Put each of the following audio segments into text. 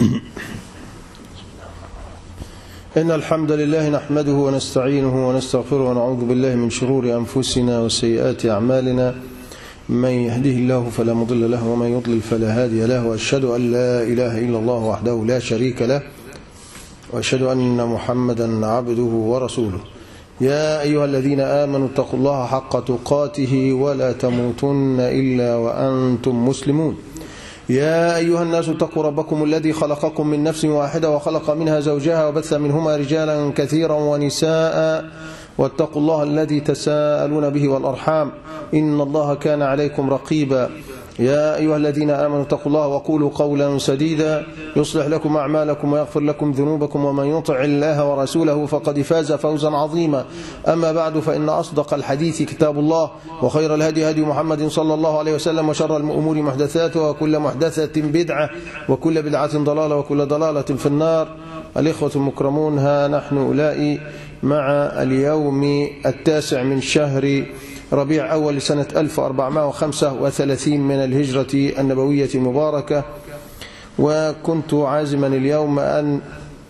إن الحمد لله نحمده ونستعينه ونستغفره ونعوذ بالله من شرور أنفسنا وسيئات أعمالنا. من يهده الله فلا مضل له ومن يضلل فلا هادي له، وأشهد أن لا إله إلا الله وحده لا شريك له، وأشهد أن محمدا عبده ورسوله. يا أيها الذين آمنوا اتقوا الله حق تقاته ولا تموتن إلا وأنتم مسلمون. يا أيها الناس اتقوا ربكم الذي خلقكم من نفس واحدة وخلق منها زوجها وبث منهما رجالا كثيرا ونساء، واتقوا الله الذي تساءلون به والأرحام إن الله كان عليكم رقيبا. يا أيها الذين آمنوا اتقوا الله وقولوا قولا سديدا يصلح لكم أعمالكم ويغفر لكم ذنوبكم، ومن يطع الله ورسوله فقد فاز فوزا عظيما. أما بعد، فإن أصدق الحديث كتاب الله، وخير الهدي هدي محمد صلى الله عليه وسلم، وشر الأمور محدثاتها، وكل محدثة بدعة، وكل بدعة ضلالة، وكل ضلالة في النار. الإخوة المكرمون، ها نحن أولئي مع اليوم 9 من شهر ربيع أول سنة 1435 من الهجرة النبوية المباركة. وكنت عازما اليوم أن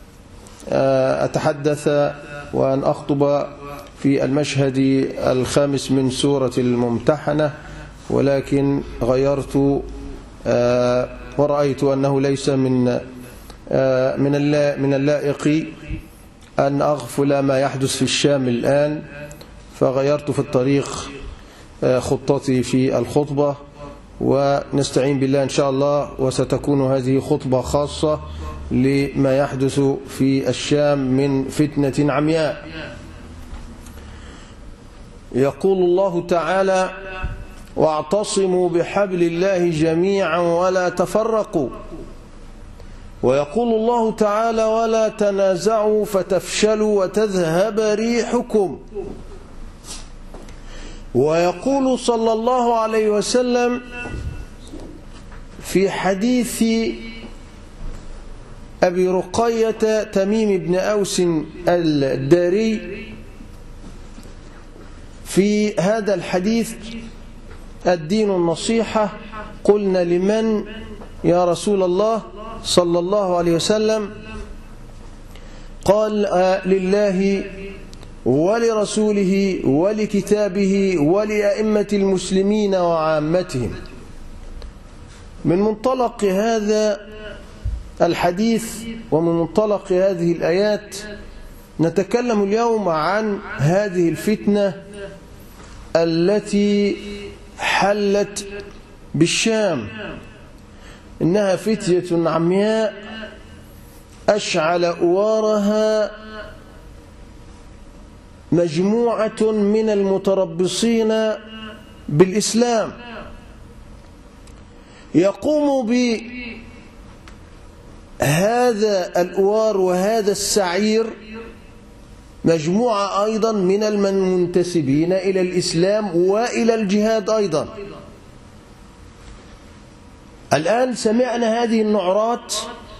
أتحدث وأن أخطب في المشهد الخامس من سورة الممتحنة، ولكن غيرت ورأيت أنه ليس من اللائق أن أغفل ما يحدث في الشام الآن، فغيرت في الطريق خطتي في الخطبة، ونستعين بالله إن شاء الله، وستكون هذه خطبة خاصة لما يحدث في الشام من فتنة عمياء. يقول الله تعالى: واعتصموا بحبل الله جميعا ولا تفرقوا. ويقول الله تعالى: ولا تنازعوا فتفشلوا وتذهب ريحكم. ويقول صلى الله عليه وسلم في حديث أبي رقية تميم بن أوس الداري في هذا الحديث: الدين النصيحة. قلنا: لمن يا رسول الله صلى الله عليه وسلم؟ قال: لله ولرسوله ولكتابه ولأئمة المسلمين وعامتهم. من منطلق هذا الحديث ومن منطلق هذه الآيات نتكلم اليوم عن هذه الفتنة التي حلت بالشام. إنها فتية عمياء أشعل أوارها مجموعة من المتربصين بالإسلام، يقوم بهذا الأوار وهذا السعير مجموعة أيضا من المنتسبين إلى الإسلام وإلى الجهاد أيضا. الآن سمعنا هذه النعرات: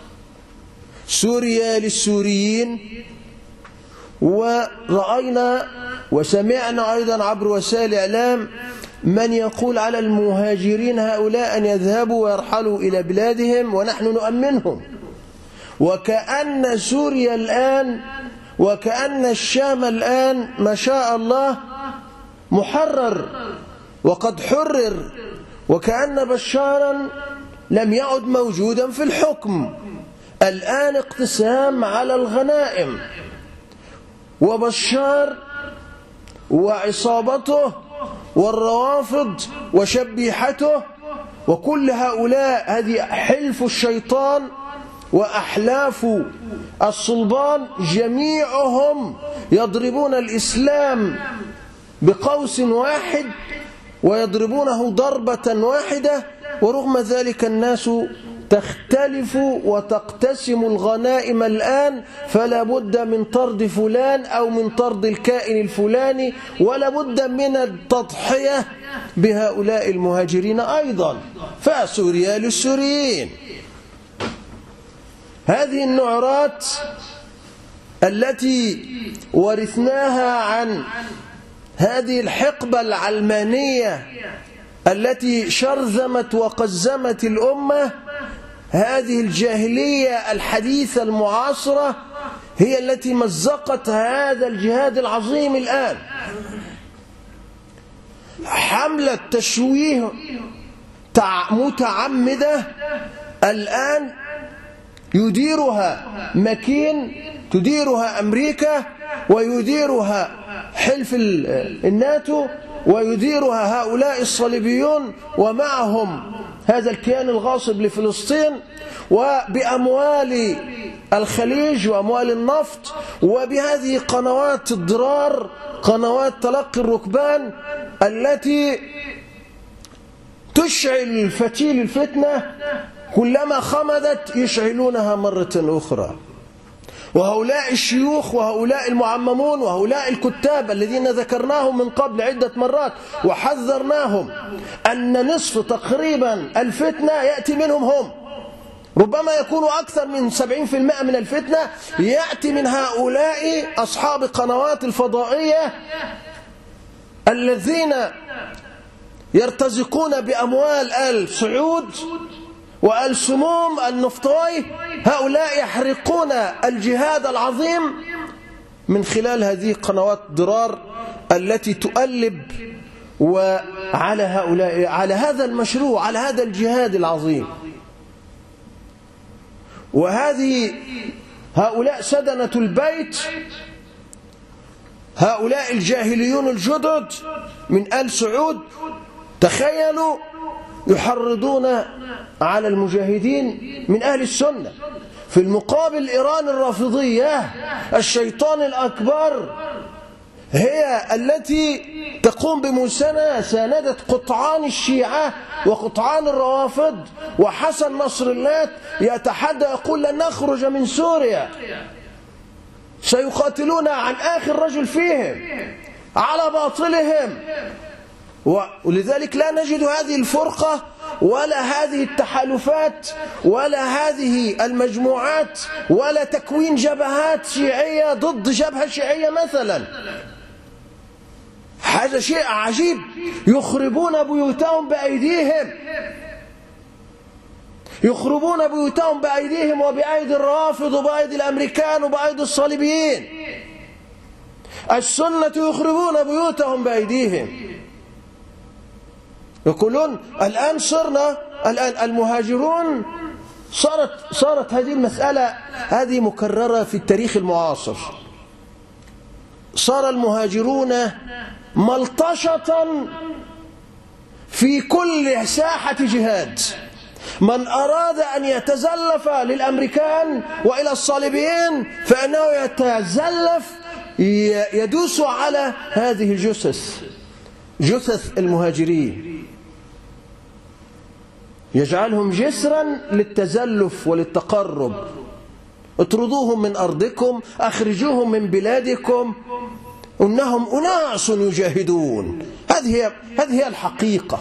سوريا للسوريين، ورأينا وسمعنا أيضا عبر وسائل الإعلام من يقول على المهاجرين هؤلاء أن يذهبوا ويرحلوا إلى بلادهم ونحن نؤمنهم. وكأن سوريا الآن وكأن الشام الآن ما شاء الله محرر وقد حرر، وكأن بشارا لم يعد موجودا في الحكم. الآن اقتسام على الغنائم، وبشار وعصابته والروافض وشبيحته وكل هؤلاء هذه حلف الشيطان وأحلاف الصلبان، جميعهم يضربون الإسلام بقوس واحد ويضربونه ضربة واحدة. ورغم ذلك الناس تختلف وتقتسم الغنائم الآن، فلا بد من طرد فلان أو من طرد الكائن الفلاني، ولا بد من التضحية بهؤلاء المهاجرين أيضا. فسوريا للسوريين. هذه النعرات التي ورثناها عن هذه الحقبة العلمانية التي شرذمت وقزمت الأمة هذه الجاهلية الحديثة المعاصرة هي التي مزقت هذا الجهاد العظيم الآن. حملة تشويه متعمدة الآن يديرها مكين، تديرها أمريكا، ويديرها حلف الناتو، ويديرها هؤلاء الصليبيون ومعهم هذا الكيان الغاصب لفلسطين، وبأموال الخليج وأموال النفط، وبهذه قنوات الضرار، قنوات تلقي الركبان التي تشعل فتيل الفتنة، كلما خمدت يشعلونها مرة أخرى. وهؤلاء الشيوخ وهؤلاء المعممون وهؤلاء الكتاب الذين ذكرناهم من قبل عدة مرات وحذرناهم أن نصف تقريبا الفتنة يأتي منهم هم، ربما يكونوا أكثر من 70% من الفتنة يأتي من هؤلاء أصحاب القنوات الفضائية الذين يرتزقون بأموال آل سعود وآل سموم النفطاي. هؤلاء يحرقون الجهاد العظيم من خلال هذه قنوات ضرار التي تؤلب وعلى هؤلاء، على هذا المشروع، على هذا الجهاد العظيم. هؤلاء سدنة البيت، هؤلاء الجاهليون الجدد من آل سعود، تخيلوا يحرضون على المجاهدين من أهل السنة. في المقابل إيران الرافضية الشيطان الأكبر هي التي تقوم بمساندة قطعان الشيعة وقطعان الروافض، وحسن نصر الله يتحدى يقول لن نخرج من سوريا، سيقاتلون عن آخر رجل فيهم على باطلهم. ولذلك لا نجد هذه الفرقة ولا هذه التحالفات ولا هذه المجموعات ولا تكوين جبهات شيعية ضد جبهة شيعية مثلا. هذا شيء عجيب. يخربون بيوتهم بأيديهم، يخربون بيوتهم بأيديهم وبأيدي الرافض وبأيدي الأمريكان وبأيدي الصليبيين. السنة يخربون بيوتهم بأيديهم. يقولون الآن صرنا الآن المهاجرون، صارت هذه المسألة هذه مكررة في التاريخ المعاصر. صار المهاجرون ملطشة في كل ساحة جهاد. من أراد أن يتزلف للأمريكان وإلى الصليبيين فإنه يتزلف، يدوس على هذه الجثث، جثث المهاجرين، يجعلهم جسرا للتزلف وللتقرب. اطردوهم من أرضكم، أخرجوهم من بلادكم، إنهم أناس يجاهدون. هذه هي الحقيقة،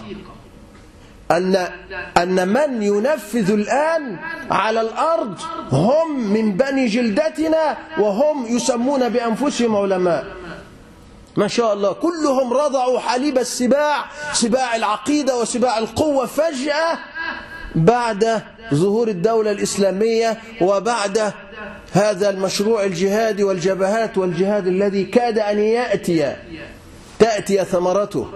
أن من ينفذ الآن على الأرض هم من بني جلدتنا، وهم يسمون بأنفسهم علماء ما شاء الله. كلهم رضعوا حليب السباع، سباع العقيدة وسباع القوة، فجأة بعد ظهور الدولة الإسلامية وبعد هذا المشروع الجهادي والجبهات والجهاد الذي كاد أن تأتي ثمرته.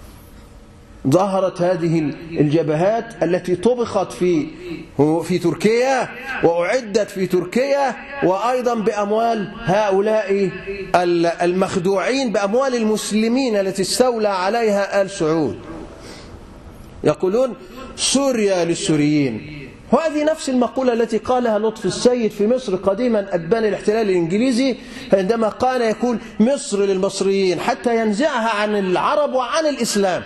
ظهرت هذه الجبهات التي طبخت في تركيا وأعدت في تركيا، وأيضا بأموال هؤلاء المخدوعين، بأموال المسلمين التي استولى عليها آل سعود. يقولون سوريا للسوريين. وهذه نفس المقولة التي قالها لطفي السيد في مصر قديما أدبان الاحتلال الإنجليزي، عندما كان يقول مصر للمصريين حتى ينزعها عن العرب وعن الإسلام.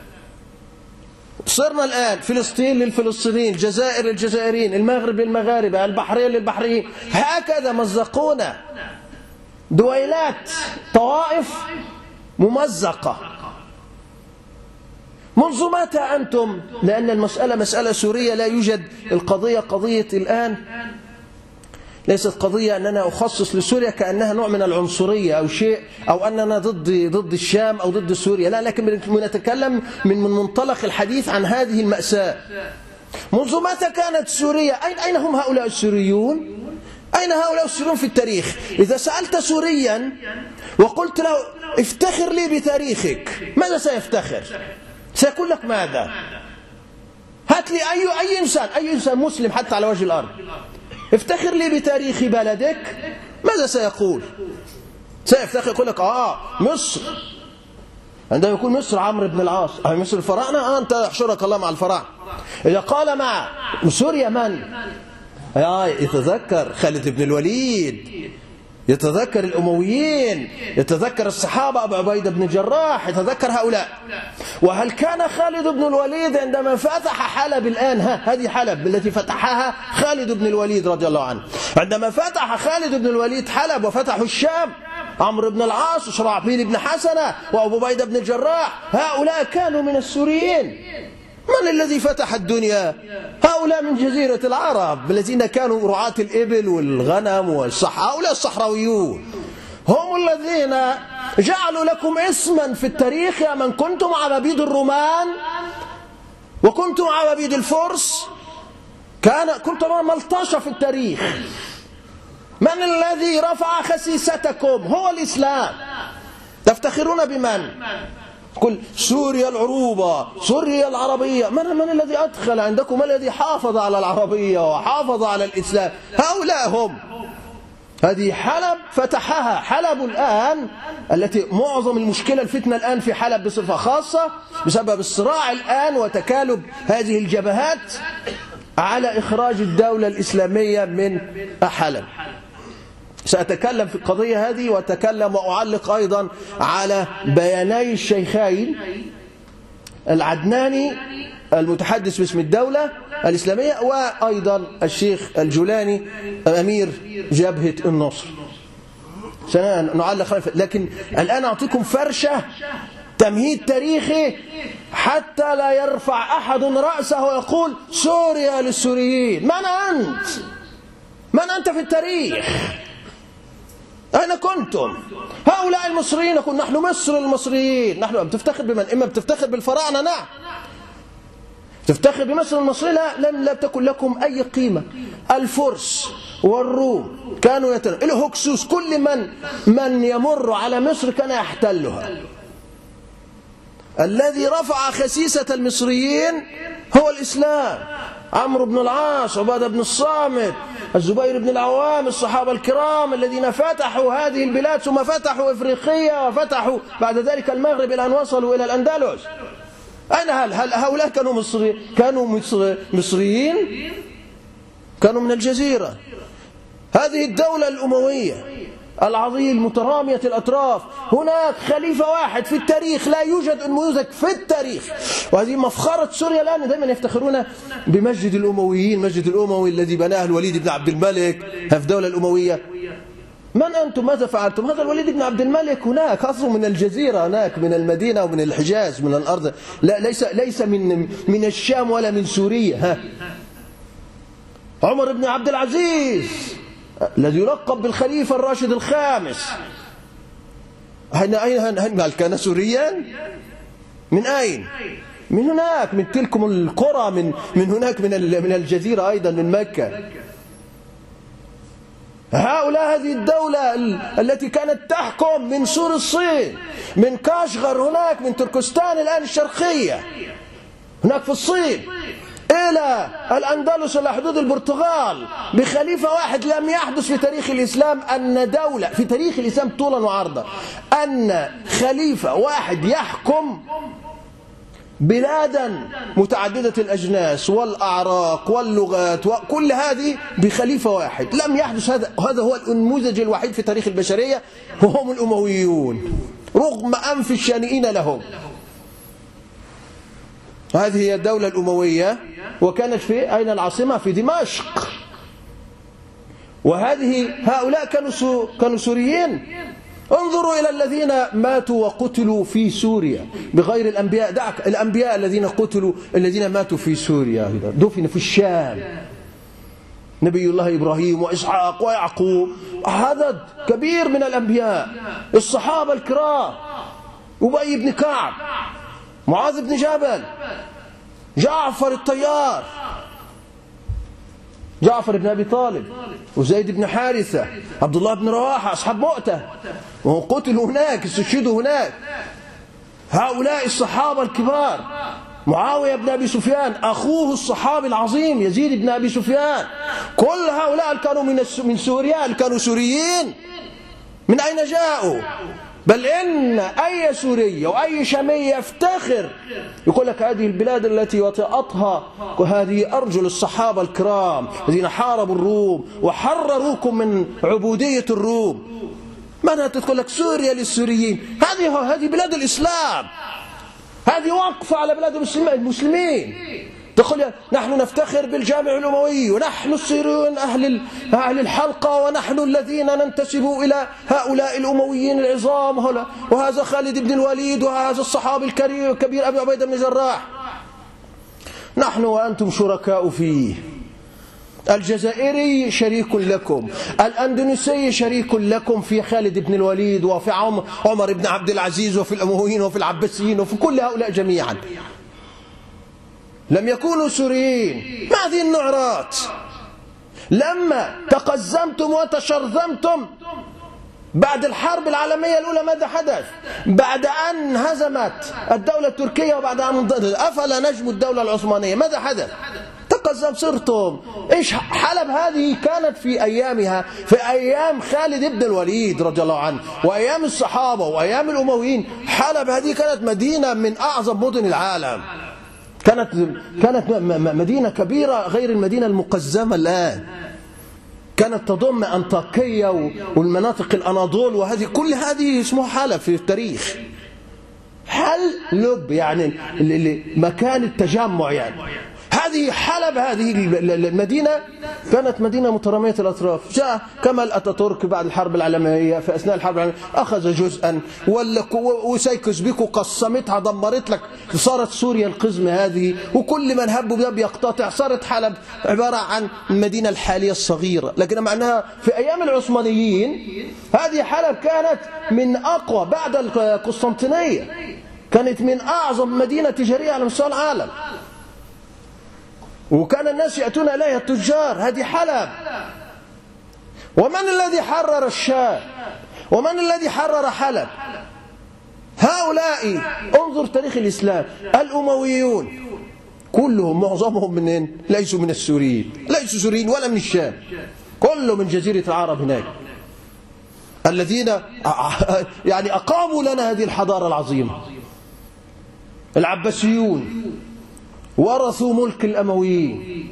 صرنا الآن فلسطين للفلسطينيين، الجزائر للجزائريين، المغرب للمغاربة، البحرين للبحريين. هكذا مزقونا، دويلات، طوائف ممزقة. منذ متى أنتم؟ لأن المسألة مسألة سورية، لا يوجد القضية قضية الآن، ليست قضية أننا أخصص لسوريا كأنها نوع من العنصرية أو شيء، أو أننا ضد الشام أو ضد سوريا، لا، لكن نتكلم من منطلق الحديث عن هذه المأساة. منذ متى كانت سوريا؟ أين هم هؤلاء السوريون؟ أين هؤلاء السوريون في التاريخ؟ إذا سألت سوريا وقلت له افتخر لي بتاريخك، ماذا سيفتخر؟ سيقول لك ماذا؟ هات لي أي إنسان مسلم حتى على وجه الأرض، افتخر لي بتاريخ بلدك، ماذا سيقول؟ سيفتخر يقول لك مصر. عندما يكون مصر عمرو بن العاص، مصر الفراعنة، أنت احشرك الله مع الفراعنة. إذا قال مع سوريا من؟ يتذكر خالد بن الوليد، يتذكر الأمويين، يتذكر الصحابة أبو عبيدة بن الجراح، يتذكر هؤلاء. وهل كان خالد بن الوليد عندما فتح حلب الآن، هذه حلب التي فتحها خالد بن الوليد رضي الله عنه، عندما فتح خالد بن الوليد حلب وفتحوا الشام، عمرو بن العاص وشرحبيل بن حسنة وأبو عبيدة بن الجراح، هؤلاء كانوا من السوريين. من الذي فتح الدنيا؟ هؤلاء من جزيرة العرب الذين كانوا رعاة الإبل والغنم هؤلاء الصحراويون هم الذين جعلوا لكم اسما في التاريخ يا من كنتم عبيد الرومان وكنتم عبيد الفرس، كنتم ملطشة في التاريخ. من الذي رفع خسيستكم؟ هو الإسلام. تفتخرون بمن؟ كل سوريا العروبة، سوريا العربية، من الذي أدخل عندكم؟ من الذي حافظ على العربية وحافظ على الإسلام؟ هؤلاء هم. هذه حلب فتحها. حلب الآن التي معظم المشكلة الفتنة الآن في حلب بصفة خاصة بسبب الصراع الآن وتكالب هذه الجبهات على إخراج الدولة الإسلامية من حلب. سأتكلم في القضية هذه وأتكلم وأعلق أيضا على بياني الشيخين العدناني المتحدث باسم الدولة الإسلامية وأيضا الشيخ الجولاني أمير جبهة النصر. سنعلق، لكن الآن أعطيكم فرشة تمهيد تاريخي حتى لا يرفع أحد رأسه ويقول سوريا للسوريين. من أنت؟ من أنت في التاريخ؟ أين كنتم؟ هؤلاء المصريين يقول نحن مصر المصريين. نحن بتفتخر بمن؟ إما بتفتخر بالفراعنة، نعم، تفتخر بمصر المصريين، لا تكن لكم أي قيمة. الفرس والروم كانوا الهكسوس، كل من يمر على مصر كان يحتلها. الذي رفع خسيسة المصريين هو الإسلام. عمرو بن العاص، عبادة بن الصامت، الزبير بن العوام، الصحابة الكرام الذين فتحوا هذه البلاد ثم فتحوا إفريقيا وفتحوا بعد ذلك المغرب إلى أن وصلوا إلى الأندلس. أين هل هؤلاء كانوا مصريين؟ كانوا من الجزيرة. هذه الدولة الأموية العظيم مترامية الأطراف، هناك خليفة واحد في التاريخ، لا يوجد نموذج في التاريخ. وهذه مفخرة سوريا الآن، دائما يفتخرون بمسجد الأمويين، مسجد الأموي الذي بناه الوليد بن عبد الملك في الدولة الأموية. من أنتم؟ ماذا فعلتم؟ هذا الوليد بن عبد الملك هناك أصله من الجزيرة، هناك من المدينة ومن الحجاز، من الأرض، لا ليس من الشام ولا من سوريا. عمر بن عبد العزيز الذي يلقب بالخليفة الراشد الخامس، هل كان سوريا؟ من أين؟ من هناك، من تلكم القرى، من هناك، من الجزيرة أيضا، من مكة. هؤلاء هذه الدولة التي كانت تحكم من سور الصين، من كاشغر هناك، من تركستان الآن الشرقية هناك في الصين، إلى الأندلس إلى حدود البرتغال، بخليفة واحد. لم يحدث في تاريخ الإسلام أن دولة في تاريخ الإسلام طولا وعرضا أن خليفة واحد يحكم بلادا متعددة الأجناس والأعراق واللغات وكل هذه بخليفة واحد. لم يحدث هذا هو النموذج الوحيد في تاريخ البشرية، وهم الأمويون رغم أنف الشانئين لهم. هذه هي الدولة الأموية، وكانت في أين العاصمة؟ في دمشق. هؤلاء كانوا سوريين. انظروا إلى الذين ماتوا وقتلوا في سوريا بغير الأنبياء. دعك الأنبياء الذين قتلوا، الذين ماتوا في سوريا دفن في الشام، نبي الله إبراهيم وإسحاق ويعقوب، عدد كبير من الأنبياء، الصحابة الكرام، أبي بن كعب، معاذ بن جبل، جعفر الطيار، جعفر بن أبي طالب وزيد بن حارثة، عبد الله بن رواحة، أصحاب مؤتة، وهم قتلوا هناك، استشهدوا هناك. هؤلاء الصحابة الكبار، معاوية بن أبي سفيان أخوه الصحابي العظيم يزيد بن أبي سفيان، كل هؤلاء كانوا من سوريا، كانوا سوريين. من أين جاءوا؟ بل إن أي سوري وأي شامي يفتخر يقول لك هذه البلاد التي وطأتها وهذه أرجل الصحابة الكرام الذين حاربوا الروم وحرروكم من عبودية الروم. ماذا تقول لك سوريا للسوريين؟ هذه بلاد الإسلام، هذه وقفة على بلاد المسلمين. تقول نحن نفتخر بالجامع الأموي، ونحن السوريون أهل الحلقة، ونحن الذين ننتسب إلى هؤلاء الأمويين العظام، وهذا خالد بن الوليد، وهذا الصحابي الكبير أبي عبيدة بن جراح. نحن وأنتم شركاء فيه. الجزائري شريك لكم، الأندونيسي شريك لكم في خالد بن الوليد، وفي عمر بن عبد العزيز، وفي الأمويين، وفي العباسيين، وفي كل هؤلاء جميعا. لم يكونوا سوريين. ما هذه النعرات؟ لما تقزمتم وتشرذمتم بعد الحرب العالمية الأولى ماذا حدث؟ بعد أن هزمت الدولة التركية وبعد أن أفل نجم الدولة العثمانية ماذا حدث؟ تقزم صرتم. إيش حلب هذه كانت في أيامها، في أيام خالد بن الوليد رضي الله عنه، وأيام الصحابة وأيام الأمويين. حلب هذه كانت مدينة من أعظم مدن العالم، كانت مدينة كبيرة غير المدينة المقزمة الآن. كانت تضم أنطاكية والمناطق الأناضول، وهذه كل هذه اسمها حلب في التاريخ. حلب يعني مكان التجمع يعني. هذه حلب، هذه المدينة كانت مدينة مترامية الأطراف. جاء كمال أتاتورك بعد الحرب العالمية، في أثناء الحرب العالمية أخذ جزءا، وسيكس بيكو قسمتها، دمرت لك، صارت سوريا القزمة هذه، وكل من هب باب يقتطع. صارت حلب عبارة عن المدينة الحالية الصغيرة، لكن معناها في أيام العثمانيين هذه حلب كانت من أقوى بعد القسطنطينية، كانت من أعظم مدينة تجارية على مستوى العالم، وكان الناس يأتون إليها التجار. هذه حلب. ومن الذي حرر الشام؟ ومن الذي حرر حلب؟ هؤلاء. انظر تاريخ الإسلام. الأمويون كلهم معظمهم منين؟ ليسوا من السوريين، ليسوا سوريين ولا من الشام، كله من جزيرة العرب هناك، الذين يعني أقاموا لنا هذه الحضارة العظيمة. العباسيون ورثوا ملك الأمويين،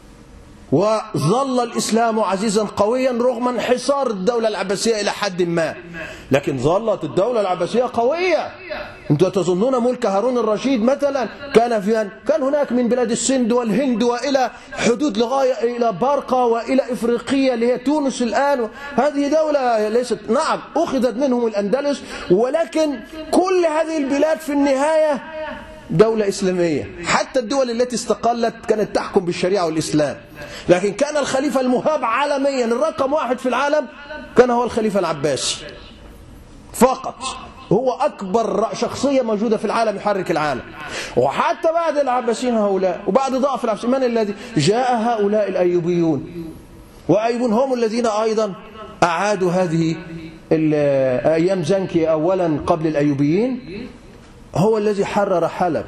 وظل الإسلام عزيزا قويا رغم انحصار الدولة العباسية إلى حد ما، لكن ظلت الدولة العباسية قوية. أنتم تظنون ملك هارون الرشيد مثلا كان هناك من بلاد السند والهند وإلى حدود لغاية إلى بارقة وإلى إفريقيا اللي هي تونس الآن. هذه دولة ليست، نعم أخذت منهم الأندلس، ولكن كل هذه البلاد في النهاية دولة إسلامية. حتى الدول التي استقلت كانت تحكم بالشريعة والإسلام، لكن كان الخليفة المهاب عالميا الرقم واحد في العالم كان هو الخليفة العباسي فقط. هو أكبر شخصية موجودة في العالم يحرك العالم. وحتى بعد العباسيين هؤلاء، وبعد ضعف العباسيين، من الذي جاء؟ هؤلاء الأيوبيون. وأيوبون هم الذين أيضا أعادوا هذه أيام زنكي أولا قبل الأيوبيين، هو الذي حرر حلب.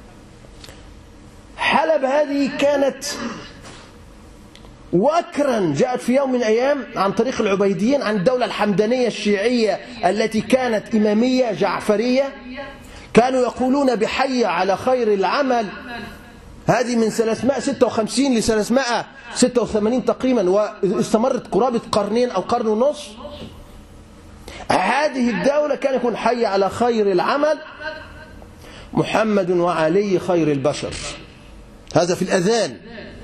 حلب هذه كانت وكرا، جاءت في يوم من الأيام عن طريق العبيديين عن الدولة الحمدانية الشيعية التي كانت إمامية جعفرية. كانوا يقولون بحي على خير العمل. هذه من 356 ل 386 تقريبا، واستمرت قرابة قرنين أو قرن ونصف. هذه الدولة كان يكون حي على خير العمل، محمد وعلي خير البشر. هذا في الأذان.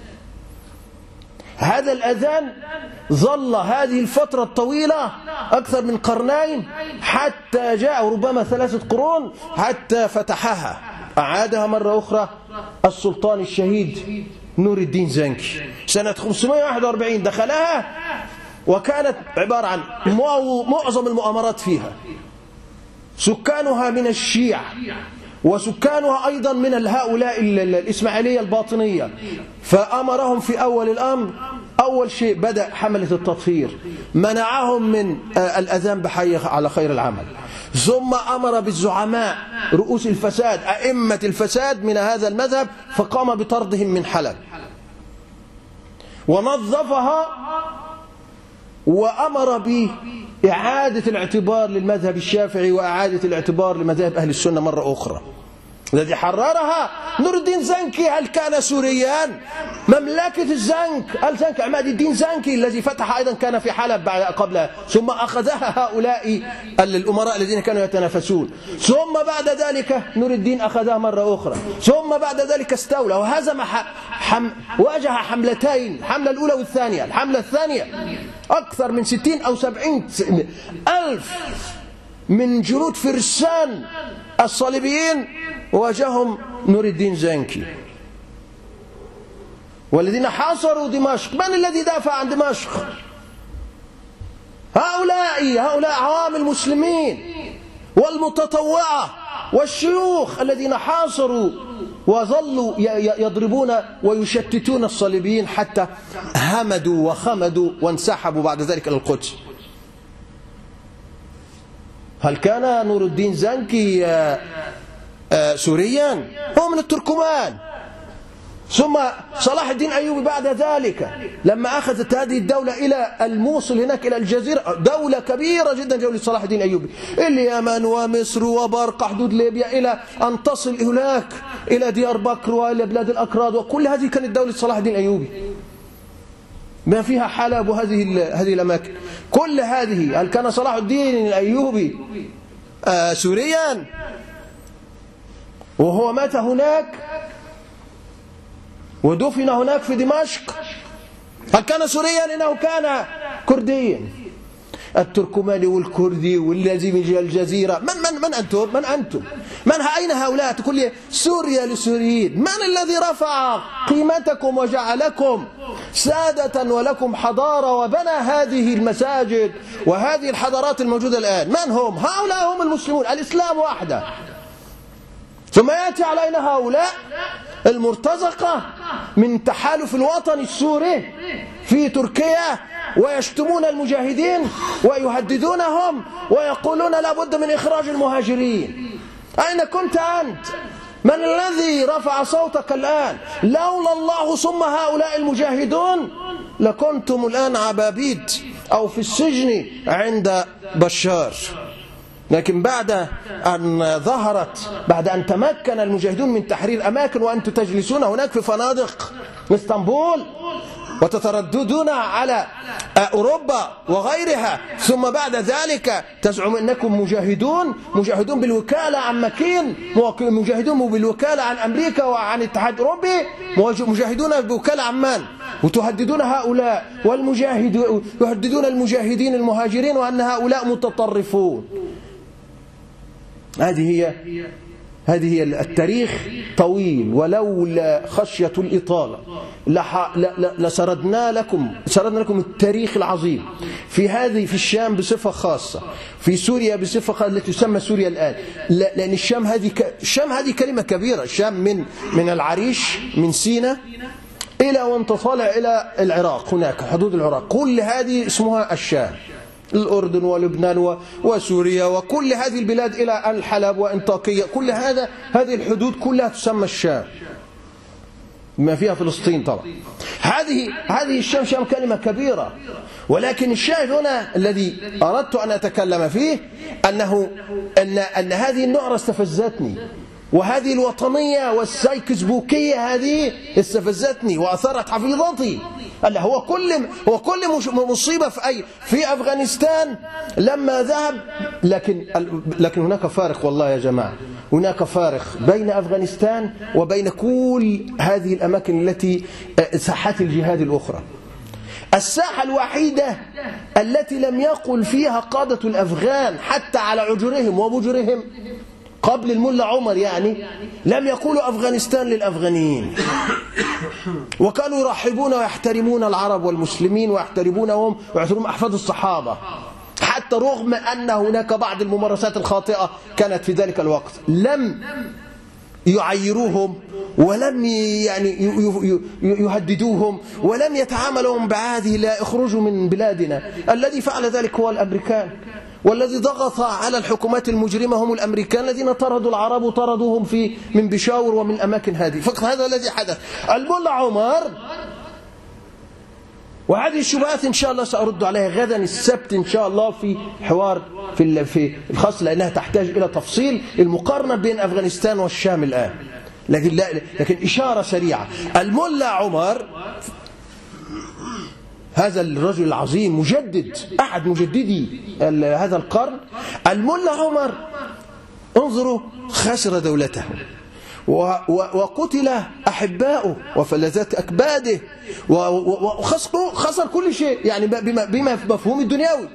هذا الأذان ظل هذه الفترة الطويلة أكثر من قرنين، حتى جاء ربما 3 قرون حتى فتحها، أعادها مرة أخرى السلطان الشهيد نور الدين زنكي سنة 541 دخلها، وكانت عبارة عن معظم المؤامرات فيها سكانها من الشيعة، وسكانها أيضا من هؤلاء الإسماعيلية الباطنية. فأمرهم في أول الأمر أول شيء بدأ حملة التطهير، منعهم من الأذان بحي على خير العمل، ثم أمر بالزعماء رؤوس الفساد أئمة الفساد من هذا المذهب فقام بطردهم من حلب، ونظفها وأمر بإعادة الاعتبار للمذهب الشافعي وإعادة الاعتبار لمذاهب أهل السنة مرة أخرى. الذي حررها نور الدين زنكي. هل كان سوريا؟ مملكة الزنك، الزنك عماد الدين زنكي الذي فتح أيضا كان في حلب قبلها، ثم أخذها هؤلاء الأمراء الذين كانوا يتنافسون، ثم بعد ذلك نور الدين أخذها مرة أخرى، ثم بعد ذلك استولى وهزم واجه حملتين، الحملة الأولى والثانية. الحملة الثانية أكثر من 60 أو 70 ألف من جنود فرسان الصليبيين واجههم نور الدين زنكي، والذين حاصروا دمشق. من الذي دافع عن دمشق؟ هؤلاء عوام المسلمين والمتطوعة والشيوخ الذين حاصروا وظلوا يضربون ويشتتون الصليبيين حتى همدوا وخمدوا وانسحبوا بعد ذلك إلى القدس. هل كان نور الدين زنكي سوريا؟ هو من التركمان. ثم صلاح الدين أيوبي بعد ذلك لما أخذت هذه الدولة إلى الموصل هناك إلى الجزيرة، دولة كبيرة جدا دولة صلاح الدين أيوبي، اليمن ومصر وبرقة حدود ليبيا إلى أن تصل هناك إلى ديار بكر وإلى بلاد الأكراد، وكل هذه كانت دولة صلاح الدين أيوبي ما فيها حلب وهذه الأماكن كل هذه. هل كان صلاح الدين الأيوبي سوريا وهو مات هناك ودفن هناك في دمشق؟ هل كان سوريا؟ إنه كان كرديا. التركماني والكردي والذي من الجزيرة من أنتم؟ أين هؤلاء؟ تقول لي سوريا للسوريين. من الذي رفع قيمتكم وجعلكم سادة ولكم حضارة وبنى هذه المساجد وهذه الحضارات الموجودة الآن؟ من هم؟ هؤلاء هم المسلمون، الإسلام وحده. ثم يأتي علينا هؤلاء المرتزقة من تحالف الوطن السوري في تركيا ويشتمون المجاهدين ويهددونهم ويقولون لا بد من إخراج المهاجرين. أين كنت أنت؟ من الذي رفع صوتك الآن؟ لولا الله ثم هؤلاء المجاهدون لكنتم الآن عبابيد أو في السجن عند بشار. لكن بعد أن تمكن المجاهدون من تحرير أماكن وأنتم تجلسون هناك في فنادق اسطنبول وتترددون على أوروبا وغيرها، ثم بعد ذلك تزعم أنكم مجاهدون بالوكالة عن مكين، مجاهدون بالوكالة عن أمريكا وعن الاتحاد الأوروبي، مجاهدون بالوكالة عن من؟ وتهددون هؤلاء يهددون المجاهدين المهاجرين وأن هؤلاء متطرفون. هذه هي التاريخ طويل، ولولا خشية الإطالة لسردنا لكم التاريخ العظيم في الشام بصفة خاصة، في سوريا بصفة خاصة التي تسمى سوريا الآن، لأن الشام هذه كلمة كبيرة. الشام من العريش من سيناء إلى وانت طالع إلى العراق، هناك حدود العراق، كل هذه اسمها الشام. الأردن ولبنان وسوريا وكل هذه البلاد إلى الحلب وانطاكية، كل هذه الحدود كلها تسمى الشام، ما فيها فلسطين طبعا. هذه الشام شام كلمة كبيرة، ولكن الشاهد هنا الذي أردت أن أتكلم فيه أن هذه النعرة استفزتني، وهذه الوطنية والسايكسبوكية هذه استفزتني وأثرت حفيظتي. هو كل مصيبة في أفغانستان لما ذهب، لكن هناك فارق والله يا جماعة، هناك فارق بين أفغانستان وبين كل هذه الأماكن التي ساحات الجهاد الأخرى. الساحة الوحيدة التي لم يقل فيها قادة الأفغان حتى على عجرهم وبجرهم قبل الملا عمر، يعني لم يقولوا أفغانستان للأفغانيين، وكانوا يرحبون ويحترمون العرب والمسلمين ويحترمونهم ويحترمون أحفاد الصحابة، حتى رغم أن هناك بعض الممارسات الخاطئة كانت في ذلك الوقت. لم يعيروهم ولم يعني يهددوهم ولم يتعاملوا بعهده لا اخرجوا من بلادنا. الذي فعل ذلك هو الأمريكان، والذي ضغط على الحكومات المجرمة هم الأمريكان الذين طردوا العرب وطردوهم من بشاور ومن الأماكن هذه. فقط هذا الذي حدث. الملا عمر، وهذه الشبهات إن شاء الله سأرد عليها غدا السبت إن شاء الله في حوار في الخاص، لأنها تحتاج إلى تفصيل المقارنة بين أفغانستان والشام الآن. لكن إشارة سريعة. الملا عمر هذا الرجل العظيم مجدد، أحد مجددي هذا القرن. الملا عمر انظروا خسر دولته وقتل أحباؤه وفلذت أكباده وخسر كل شيء يعني بما في مفهوم الدنيوي.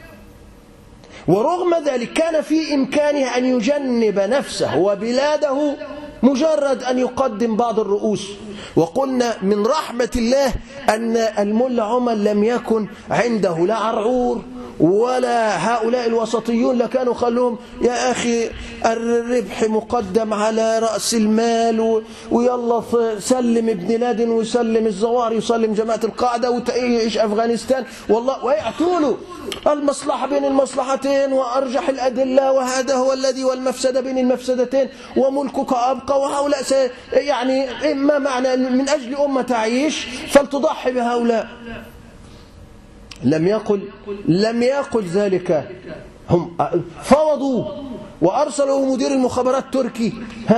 ورغم ذلك كان في إمكانه أن يجنب نفسه وبلاده مجرد أن يقدم بعض الرؤوس. وقلنا من رحمة الله أن الملا عمر لم يكن عنده لا عرعور ولا هؤلاء الوسطيون لكانوا خلوهم يا أخي الربح مقدم على رأس المال ويلا سلم ابن لادن ويسلم الزواري ويسلم جماعة القاعدة وتعيش أفغانستان والله، ويأتوا له المصلحة بين المصلحتين وأرجح الأدلة وهذا هو الذي والمفسدة بين المفسدتين وملكك أبقى وهؤلاء يعني إما معنى من أجل أمة تعيش فلتضحي بهؤلاء. لم يقل ذلك. هم فوضوا وأرسلوا مدير المخابرات التركي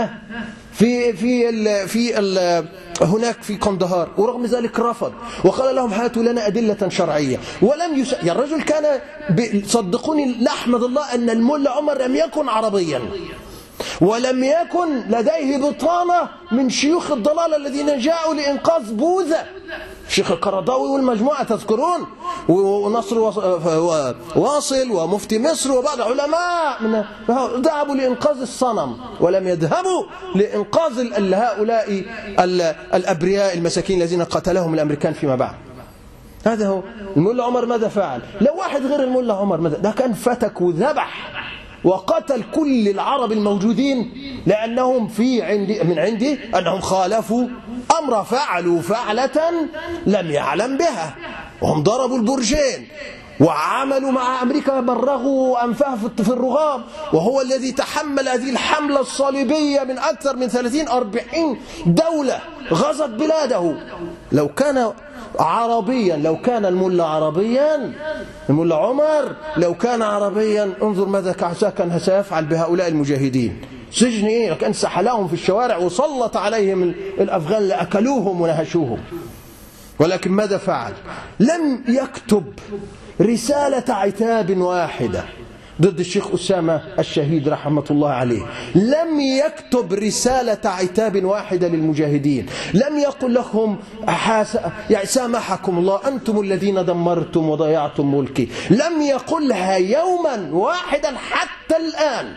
هناك في قندهار، ورغم ذلك رفض وقال لهم هاتوا لنا أدلة شرعية. ولم يا الرجل كان صدقوني نحمد الله أن الملا عمر لم يكن عربيا ولم يكن لديه بطانة من شيوخ الضلال الذين جاءوا لإنقاذ بوذا، شيخ القرضاوي والمجموعة تذكرون، ونصر واصل ومفتي مصر وبعض علماء ذهبوا لإنقاذ الصنم ولم يذهبوا لإنقاذ هؤلاء الأبرياء المساكين الذين قتلهم الأمريكان فيما بعد. هذا هو الملا عمر. ماذا فعل؟ لو واحد غير الملا عمر ماذا؟ ده كان فتك وذبح وقتل كل العرب الموجودين لأنهم من عندي أنهم خالفوا أمر، فعلوا فعلة لم يعلم بها، وهم ضربوا البرجين وعملوا مع أمريكا برغوا أنفها في الرغام، وهو الذي تحمل هذه الحملة الصليبية من أكثر من 30-40 دولة غزت بلاده. لو كان عربيا، لو كان الملا عربيا، الملا عمر لو كان عربيا انظر ماذا كان سيفعل بهؤلاء المجاهدين. سجن ايه؟ كان سحلهم في الشوارع وسلط عليهم الأفغان اللي أكلوهم ونهشوهم. ولكن ماذا فعل؟ لم يكتب رسالة عتاب واحدة ضد الشيخ أسامة الشهيد رحمة الله عليه. لم يكتب رسالة عتاب واحدة للمجاهدين. لم يقل لهم يعني سامحكم الله أنتم الذين دمرتم وضيعتم ملكي. لم يقلها يوما واحدا حتى الآن.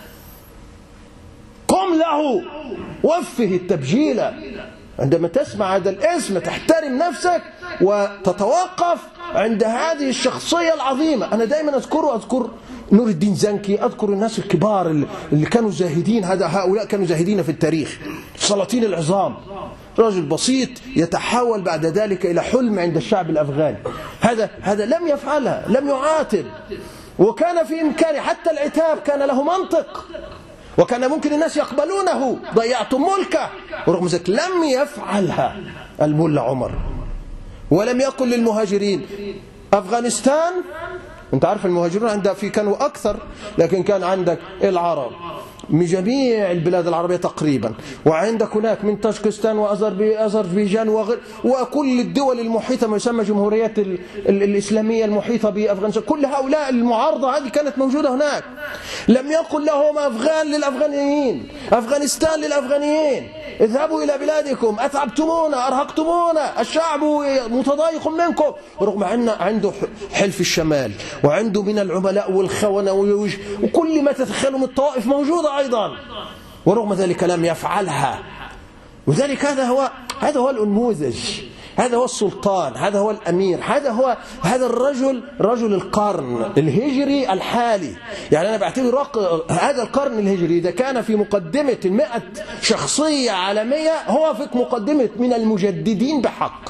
قم له وفه التبجيل. عندما تسمع هذا الاسم تحترم نفسك وتتوقف عند هذه الشخصية العظيمة. أنا دائما أذكر نور الدين زنكي، أذكر الناس الكبار اللي كانوا زاهدين، هؤلاء كانوا زاهدين في التاريخ، السلاطين العظام. رجل بسيط يتحول بعد ذلك إلى حلم عند الشعب الأفغاني. هذا لم يفعلها، لم يعاتب، وكان في إمكانه حتى العتاب كان له منطق وكان ممكن الناس يقبلونه. ضيعتم ملكه، ورغم ذلك لم يفعلها الملا عمر. ولم يقل للمهاجرين أفغانستان، أنت عارف المهاجرون كانوا أكثر، لكن كان عندك العرب من جميع البلاد العربية تقريبا، وعندك هناك من طاجكستان وأذربيجان وكل الدول المحيطة ما يسمى جمهوريات الإسلامية المحيطة بأفغانستان. كل هؤلاء المعارضة هذه كانت موجودة هناك. لم يقل لهم أفغان للأفغانيين، أفغانستان للأفغانيين، اذهبوا إلى بلادكم، أتعبتمونا، أرهقتمونا، الشعب متضايق منكم. رغم أن عنده حلف الشمال وعنده من العملاء والخونة وكل ما تتخيلوا من الطوائف موجودة أيضا، ورغم ذلك لم يفعلها. وذلك هذا هو الأنموذج، هذا هو السلطان، هذا هو الأمير، هذا الرجل رجل القرن الهجري الحالي. يعني أنا بعتبر هذا القرن الهجري إذا كان في مقدمة 100 شخصية عالمية هو في مقدمة من المجددين بحق.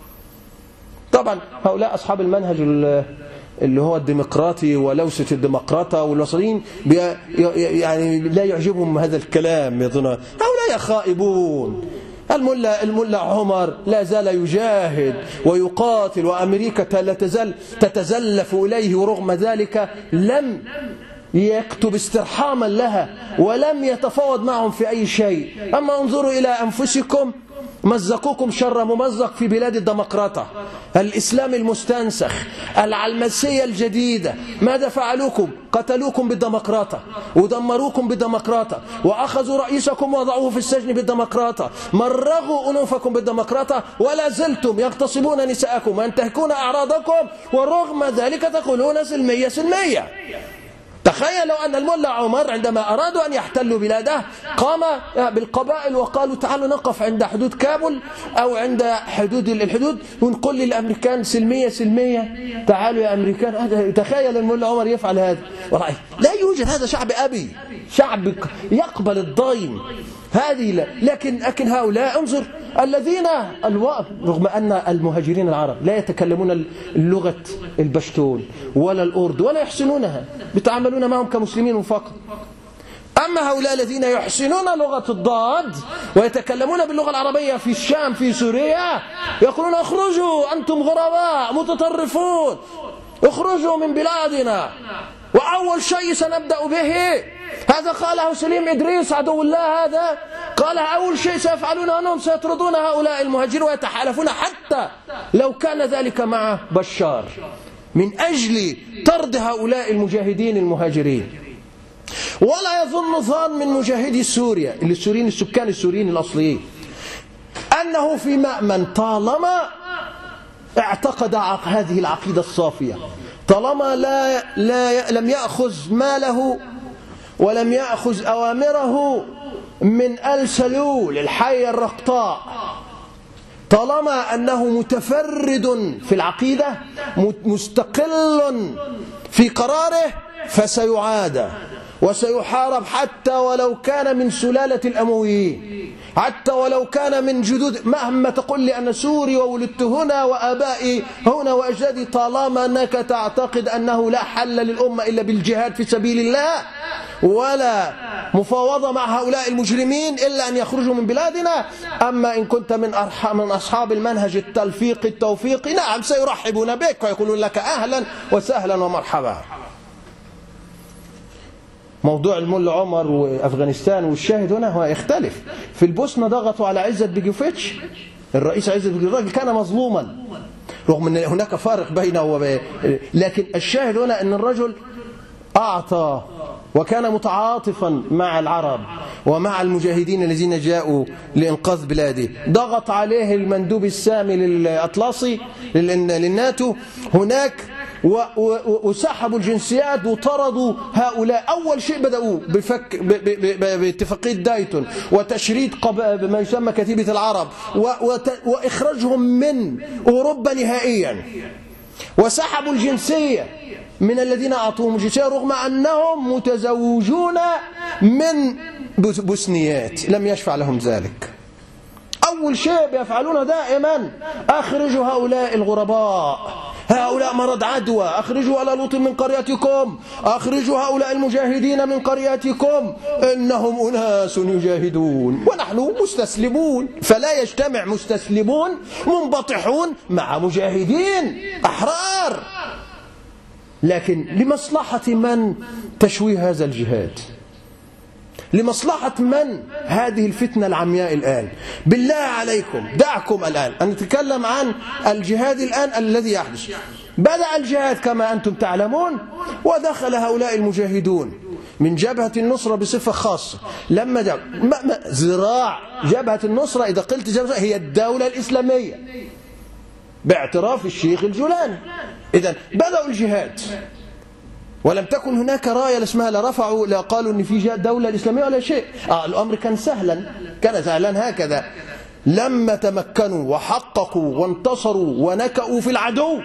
طبعا هؤلاء أصحاب المنهج اللي هو الديمقراطي ولوسة الديمقراطة والوسطيين يعني لا يعجبهم هذا الكلام، يظن هؤلاء خائبون. الملا عمر لا زال يجاهد ويقاتل، وأمريكا لا تزال تتزلف إليه، ورغم ذلك لم يكتب استرحاما لها ولم يتفاوض معهم في أي شيء. أما انظروا إلى أنفسكم، مزقوكم شر ممزق في بلاد الديمقراطة، الإسلام المستنسخ، العلمانية الجديدة. ماذا فعلوكم؟ قتلوكم بالديمقراطة ودمروكم بالديمقراطة، وأخذوا رئيسكم وضعوه في السجن بالديمقراطة، مرغوا أنوفكم بالديمقراطة، ولا زلتم يغتصبون نساءكم وينتهكون أعراضكم، ورغم ذلك تقولون سلمية. تخيلوا أن الملا عمر عندما أرادوا أن يحتلوا بلاده قام بالقبائل وقالوا تعالوا نقف عند حدود كابول أو عند الحدود ونقول للأمريكان سلمية، تعالوا يا أمريكان. تخيل الملا عمر يفعل هذا. والله لا يوجد، هذا شعب أبي، شعب يقبل الضيم، هذه لا. لكن هؤلاء انظر الذين رغم أن المهاجرين العرب لا يتكلمون اللغة البشتون ولا الأردو ولا يحسنونها، بيتعاملون معهم كمسلمين فقط. أما هؤلاء الذين يحسنون لغة الضاد ويتكلمون باللغة العربية في الشام في سوريا يقولون اخرجوا أنتم غرباء متطرفون، اخرجوا من بلادنا. وأول شيء سنبدأ به، هذا قاله سليم إدريس عدو الله، هذا قاله أول شيء سيفعلونه أنهم سيطردون هؤلاء المهاجرين ويتحالفون حتى لو كان ذلك مع بشار من أجل طرد هؤلاء المجاهدين المهاجرين. ولا يظن ظان من مجاهدي سوريا السكان السوريين الأصليين أنه في مأمن طالما اعتقد هذه العقيدة الصافية، طالما لم يأخذ ماله ولم يأخذ أوامره من آل سلول الحية الرقطاء، طالما أنه متفرد في العقيدة مستقل في قراره، فسيعادى وسيحارب حتى ولو كان من سلالة الأمويين، حتى ولو كان من جدود. مهما تقول لي أن سوري وولدت هنا وآبائي هنا وأجدادي، طالما أنك تعتقد أنه لا حل للأمة إلا بالجهاد في سبيل الله ولا مفاوضة مع هؤلاء المجرمين إلا أن يخرجوا من بلادنا. أما إن كنت من أصحاب المنهج التوفيقي، نعم سيرحبون بك ويقولون لك أهلا وسهلا ومرحبا. موضوع الملا عمر وأفغانستان والشاهد هنا هو يختلف. في البوسنة ضغطوا على عزت بيجوفيتش، الرئيس عزت بيجوفيتش كان مظلوما، رغم أن هناك فارق بينه وبين، لكن الشاهد هنا أن الرجل أعطى وكان متعاطفا مع العرب ومع المجاهدين الذين جاءوا لإنقاذ بلاده. ضغط عليه المندوب السامي للأطلسي للناتو هناك وسحبوا الجنسيات وطردوا هؤلاء. أول شيء بدأوا باتفاقية دايتون وتشريد ما يسمى كتيبة العرب وإخراجهم من أوروبا نهائيا، وسحبوا الجنسية من الذين أعطوهم الجنسية رغم أنهم متزوجون من بوسنيات لم يشفع لهم ذلك. أول شيء بيفعلونه دائما أخرجوا هؤلاء الغرباء، هؤلاء مرض عدوى، أخرجوا آل لوط من قريتكم، أخرجوا هؤلاء المجاهدين من قريتكم، إنهم أناس يجاهدون ونحن مستسلمون. فلا يجتمع مستسلمون منبطحون مع مجاهدين أحرار. لكن لمصلحة من تشويه هذا الجهاد؟ لمصلحة من هذه الفتنة العمياء الآن؟ بالله عليكم دعكم الآن أن نتكلم عن الجهاد الآن الذي يحدث. بدأ الجهاد كما أنتم تعلمون، ودخل هؤلاء المجاهدون من جبهة النصرة بصفة خاصة. لما ذراع جبهة النصرة، إذا قلت جبهة هي الدولة الإسلامية باعتراف الشيخ الجولاني. إذن بدأوا الجهاد ولم تكن هناك راية اسمها لا رفعوا لا قالوا ان في دولة الإسلامية ولا شيء. الأمر كان سهلا هكذا. لما تمكنوا وحققوا وانتصروا ونكأوا في العدو،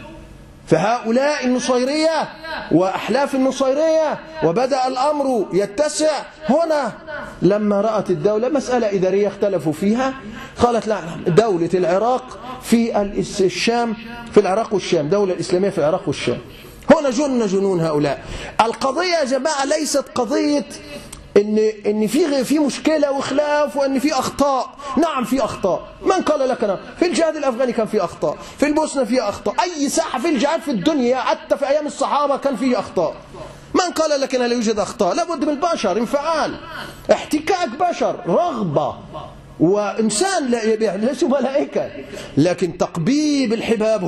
فهؤلاء النصيرية وأحلاف النصيرية، وبدأ الأمر يتسع. هنا لما رأت الدولة مسألة إدارية اختلفوا فيها، قالت لا، دولة العراق في الشام، في العراق والشام، دولة الإسلامية في العراق والشام. هنا جنون هؤلاء. القضية يا جماعة ليست قضية ان في مشكله وخلاف وان في اخطاء. نعم في اخطاء، من قال لك أنا؟ في الجهاد الافغاني كان في اخطاء، في البوسنه في اخطاء، اي ساحه في الجهاد في الدنيا حتى في ايام الصحابه كان فيه اخطاء. من قال لك ان لا يوجد اخطاء؟ لابد من البشر، انفعال، احتكاك بشر، رغبه، وانسان ليسوا ملائكه، لكن تقبيب الحباب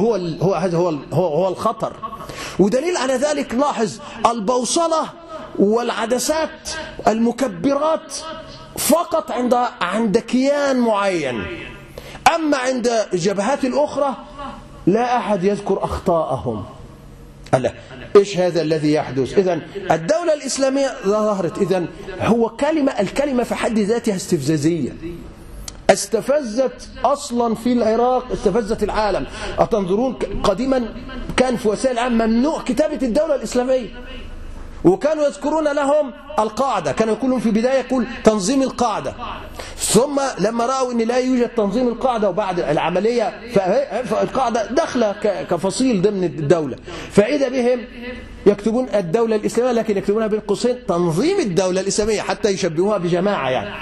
هو الخطر. ودليل على ذلك لاحظ البوصله والعدسات المكبرات فقط عند كيان معين، أما عند الجبهات الأخرى لا أحد يذكر أخطاءهم. ألا إيش هذا الذي يحدث؟ إذن الدولة الإسلامية ظهرت، إذن هو الكلمة في حد ذاتها استفزازية، استفزت أصلا في العراق، استفزت العالم. أتنظرون قديما كان في وسائل العالم ممنوع كتابة الدولة الإسلامية، وكانوا يذكرون لهم القاعدة، كانوا يقولون في بداية يقول تنظيم القاعدة، ثم لما رأوا أن لا يوجد تنظيم القاعدة وبعد العملية فالقاعدة داخلة كفصيل ضمن الدولة، فإذا بهم يكتبون الدولة الإسلامية، لكن يكتبونها بين قوسين تنظيم الدولة الإسلامية حتى يشبهوها بجماعة. يعني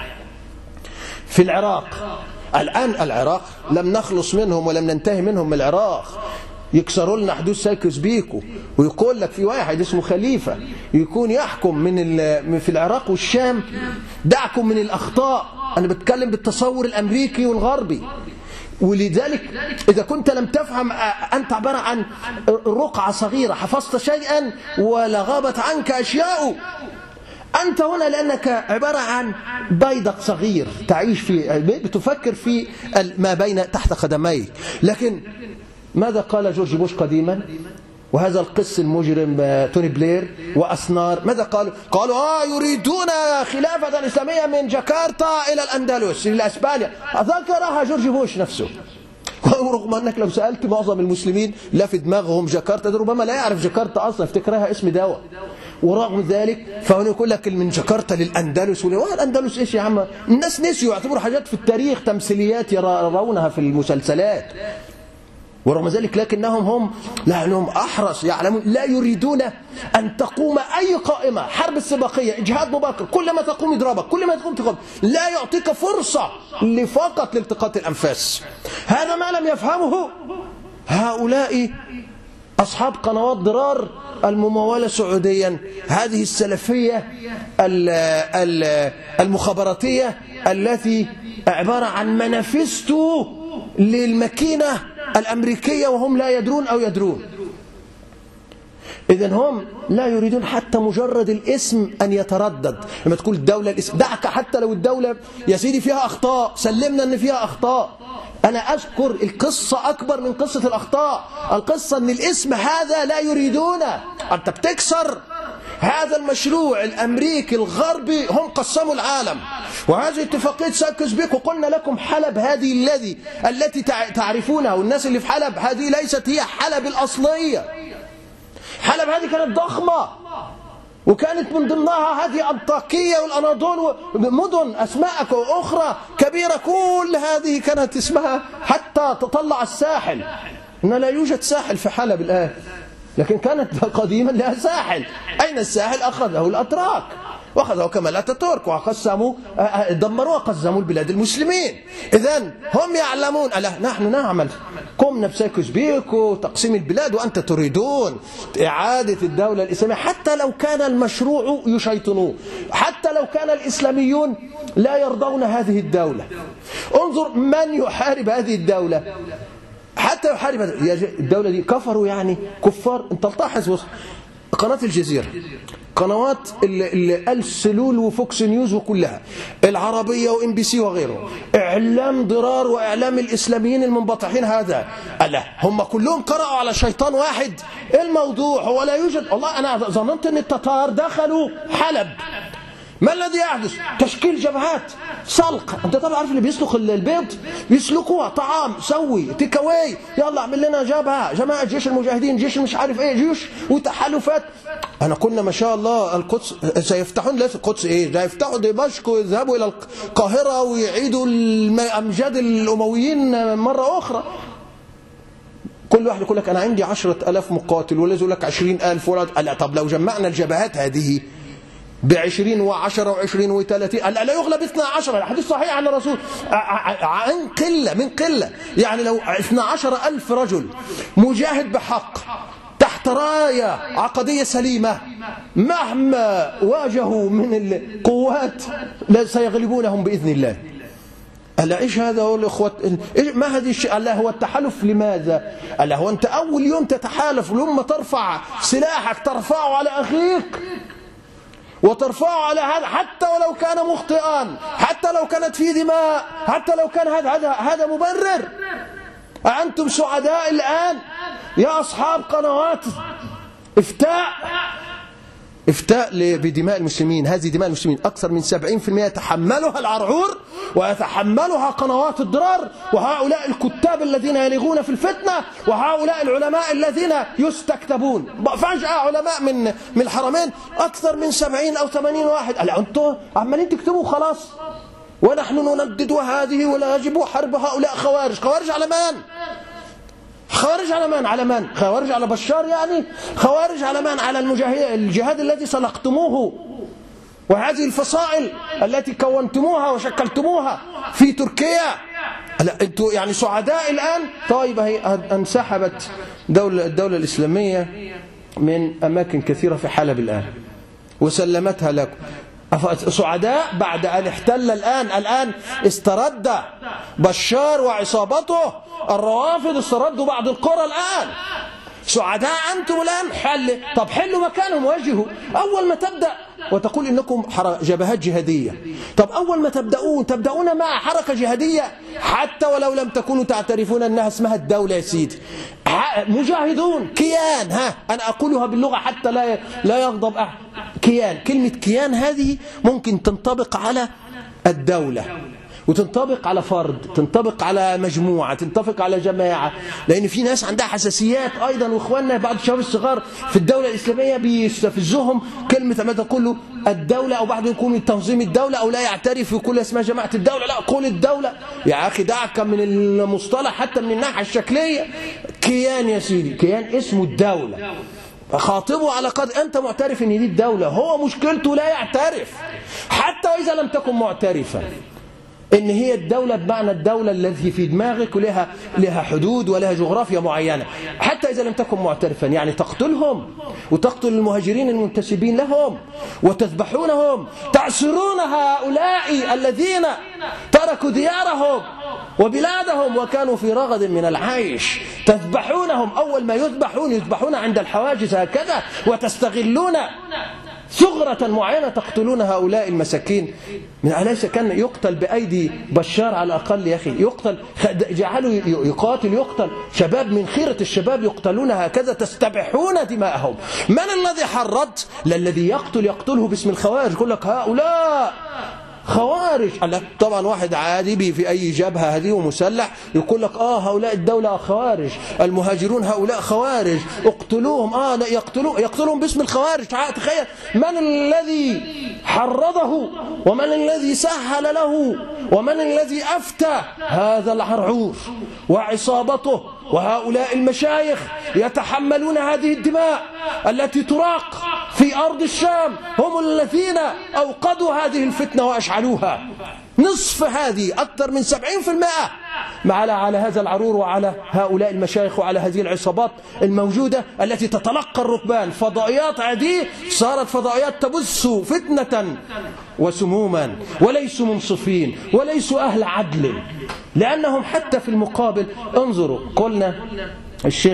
في العراق الآن، العراق لم نخلص منهم ولم ننتهي منهم من العراق، يكسروا لنا حدود سايكوس بيكو، ويقول لك في واحد اسمه خليفة يكون يحكم في العراق والشام. دعكم من الأخطاء، أنا بتكلم بالتصور الأمريكي والغربي. ولذلك إذا كنت لم تفهم، أنت عبارة عن رقعة صغيرة، حفظت شيئا ولا غابت عنك أشياء. أنت هنا لأنك عبارة عن بيدق صغير تعيش في، بتفكر في ما بين تحت قدميك. لكن ماذا قال جورج بوش قديما وهذا القس المجرم توني بلير وأسنار؟ ماذا قالوا يريدون خلافة إسلامية من جاكرتا إلى الأندلس إلى أسبانيا. ذكرها جورج بوش نفسه، ورغم أنك لو سألت معظم المسلمين لا في دماغهم جاكرتا، ربما لا يعرف جاكرتا أصلا، افتكرها اسم دواء. ورغم ذلك فهو يقول لك من جاكرتا للأندلس. الأندلس إيش يا عم؟ الناس نسيوا، يعتبروا حاجات في التاريخ تمثيليات يرونها في المسلسلات. ورغم ذلك لكنهم لأنهم أحرص، يعلمون لا يريدون أن تقوم أي قائمة حرب السباقية، إجهاد مبكر، كل ما تقوم يضربك، كل ما تقوم تقوم، لا يعطيك فرصة فقط لالتقاط الأنفاس. هذا ما لم يفهمه هؤلاء أصحاب قنوات ضرار الممولة سعوديا، هذه السلفية المخابراتية التي عبارة عن منافستو للمكينة الأمريكية وهم لا يدرون أو يدرون. إذن هم لا يريدون حتى مجرد الاسم أن يتردد. لما تقول الدولة الاسم، دعك حتى لو الدولة يا سيدي فيها أخطاء، سلمنا أن فيها أخطاء. أنا أذكر القصة أكبر من قصة الأخطاء، القصة أن الاسم هذا لا يريدونه. أنت بتكسر هذا المشروع الأمريكي الغربي، هم قسموا العالم، وهذه اتفاقية سايكوس بيكو. قلنا لكم حلب هذه التي تعرفونها، والناس اللي في حلب هذه ليست هي حلب الأصلية. حلب هذه كانت ضخمة، وكانت من ضمنها هذه أنطاكية والأناضول ومدن أسماء أخرى كبيرة، كل هذه كانت اسمها حتى تطلع الساحل. إن لا يوجد ساحل في حلب الآن، لكن كانت قديما لها ساحل. أين الساحل؟ أخذه الأتراك، وأخذه كمال أتاتورك، وقسموا دمروا وقسموا البلاد المسلمين. إذن هم يعلمون نحن نعمل، قمنا بسايكوس بيكو تقسيم البلاد، وأنت تريدون إعادة الدولة الإسلامية، حتى لو كان المشروع يشيطنوه، حتى لو كان الإسلاميون لا يرضون هذه الدولة. انظر من يحارب هذه الدولة، حتى يحارب الدولة دي كفروا، يعني كفار. انت تلاحظ قناة الجزيرة، قنوات السلول وفوكس نيوز وكلها العربية وام بي سي وغيره، اعلام ضرار واعلام الاسلاميين المنبطحين. هذا هم كلهم قرأوا على شيطان واحد. الموضوع هو لا يوجد. والله انا ظننت ان التتار دخلوا حلب، ما الذي يحدث؟ تشكيل جبهات، سلق. انت طبعا عارف اللي بيسلق البيض يسلقوها طعام، سوي تيك اواي، يلا اعمل لنا جبهه، جماعه جيش المجاهدين، جيش مش عارف ايه، جيوش وتحالفات. انا كنا ما شاء الله القدس سيفتحون، ليس القدس ايه، ده يفتحوا دمشق ويذهبوا الى القاهره ويعيدوا امجاد الامويين مره اخرى. كل واحد يقول لك انا عندي 10,000 مقاتل، والذي يقول لك 20,000 ولا. طب لو جمعنا الجبهات هذه ب20 و10 و20 و30 لا يغلب 12. الحديث صحيح عن الرسول عن قلة من قلة. يعني لو 12,000 رجل مجاهد بحق تحت راية عقدية سليمة، مهما واجهوا من القوات سيغلبونهم بإذن الله. ألا إيش هذا هو الإخوة؟ ما هذه الشيء؟ ألا هو التحالف لماذا؟ ألا هو أنت أول يوم تتحالف لما ترفع سلاحك ترفعه على أخيك وترفعه على هذا، حتى ولو كان مخطئا، حتى لو كانت فيه دماء، حتى لو كان هذا مبرر. أنتم سعداء الآن يا أصحاب قنوات إفتاء بدماء المسلمين. هذه دماء المسلمين أكثر من 70% يتحملها العرعور ويتحملها قنوات الضرار، وهؤلاء الكتاب الذين يلغون في الفتنة، وهؤلاء العلماء الذين يستكتبون. فجأة علماء من الحرمين أكثر من 70 أو 80 واحد. ألا أنتم عمالين تكتبوا خلاص، ونحن نندد هذه ولا يجب حرب هؤلاء خوارج. خوارج على من؟ خوارج على من؟ على من؟ خوارج على بشار يعني؟ خوارج على من؟ على الجهاد الذي سلقتموه، وهذه الفصائل التي كونتموها وشكلتموها في تركيا. انتوا يعني سعداء الآن؟ طيب هي انسحبت الدولة الإسلامية من أماكن كثيرة في حلب الآن وسلمتها لكم. سعداء بعد أن احتل الآن استرد بشار وعصابته الروافض، استردوا بعض القرى الآن. سعداء أنتم الآن؟ طب حلوا مكانهم وجهوا. أول ما تبدأ وتقول إنكم جبهات جهادية، طب أول ما تبدأون مع حركة جهادية حتى ولو لم تكونوا تعترفون أنها اسمها الدولة يا سيدي، مجاهدون، كيان. أنا أقولها باللغة حتى لا يغضب أحد. كيان، كلمة كيان هذه ممكن تنطبق على الدولة، وتنطبق على فرد، تنطبق على مجموعة، تنطبق على جماعة، لأن في ناس عندها حساسيات أيضا. وإخواننا بعض الشباب الصغار في الدولة الإسلامية بيستفزهم كلمة ما تقول الدولة، أو بعضهم يكون تنظيم الدولة، أو لا يعترف يقول اسمها جماعة الدولة. لا، قول الدولة يا أخي، دعك من المصطلح حتى من الناحية الشكلية. كيان يا سيدي، كيان اسمه الدولة. خاطبه على قدر أنت معترف إن دي الدولة، هو مشكلته لا يعترف حتى وإذا لم تكن معترفا إن هي الدولة بمعنى الدولة التي في دماغك، ولها حدود ولها جغرافيا معينة. حتى إذا لم تكن معترفا، يعني تقتلهم وتقتل المهاجرين المنتسبين لهم وتذبحونهم، تعسرون هؤلاء الذين تركوا ديارهم وبلادهم وكانوا في رغد من العيش، تذبحونهم. أول ما يذبحون عند الحواجز هكذا، وتستغلون ثغرة معينة تقتلون هؤلاء المساكين. من أليس كان يقتل بأيدي بشار على الأقل يا أخي؟ يقتل، جعلوا يقتل شباب من خيرة الشباب يقتلون هكذا، تستبحون دماءهم. من الذي حرض؟ الذي يقتله باسم الخوارج. يقول لك هؤلاء خوارج. طبعا واحد عادي في أي جبهة هذه ومسلح يقول لك هؤلاء الدولة خوارج، المهاجرون هؤلاء خوارج، اقتلوهم. يقتلوهم باسم الخوارج. تخيل من الذي حرضه، ومن الذي سهل له، ومن الذي أفتى؟ هذا العرعور وعصابته وهؤلاء المشايخ يتحملون هذه الدماء التي تراق في أرض الشام. هم الذين أوقدوا هذه الفتنة وأشعلوها. نصف هذه، أكثر من 70% على هذا العرور وعلى هؤلاء المشايخ وعلى هذه العصابات الموجودة التي تتلقى الركبان. فضائيات هذه صارت فضائيات تبث فتنة وسموما، وليسوا منصفين وليسوا أهل عدل، لأنهم حتى في المقابل. انظروا، قلنا الشيخ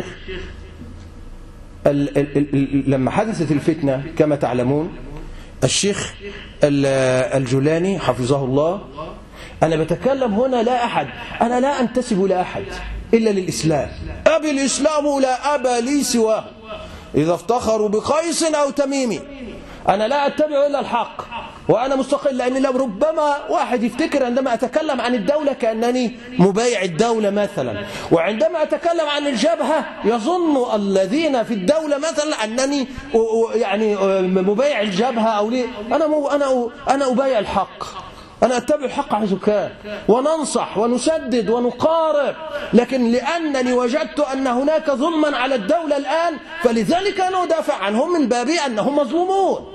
لما حدثت الفتنة كما تعلمون، الشيخ الجولاني حفظه الله، أنا بتكلم هنا أنا لا أنتسب لأحد إلا للإسلام. أبي الإسلام لا أبا لي سواه، إذا افتخروا بقيس أو تميم. أنا لا أتبع إلا الحق، وأنا مستقل، لأن ربما واحد يفتكر عندما أتكلم عن الدولة كأنني مبايع الدولة مثلا، وعندما أتكلم عن الجبهة يظن الذين في الدولة مثلا أنني يعني مبايع الجبهة أو ليه. أنا أبايع الحق، أنا أتبع الحق حيث كان، وننصح ونسدد ونقارب، لكن لأنني وجدت أن هناك ظلما على الدولة الآن فلذلك أنا أدافع عنهم من باب أنهم مظلومون.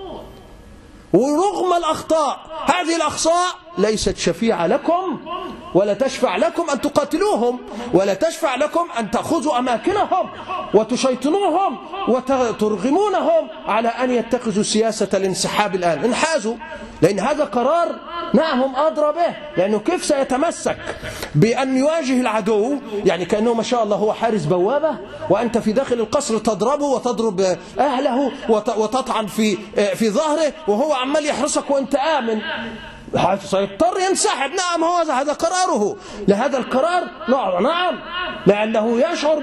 ورغم الأخطاء، هذه الأخطاء ليست شفيعة لكم ولا تشفع لكم أن تقاتلوهم، ولا تشفع لكم أن تأخذوا أماكنهم وتشيطنوهم وترغمونهم على أن يتخذوا سياسة الانسحاب الآن. انحازوا، لأن هذا قرار نعم هم أدرى به، لأنه كيف سيتمسك بأن يواجه العدو، يعني كأنه ما شاء الله هو حارس بوابة وأنت في داخل القصر تضربه وتضرب أهله وتطعن في ظهره وهو عمال يحرسك وأنت آمن، سيضطر ينسحب. نعم هذا قراره، لهذا القرار نعم، لأنه يشعر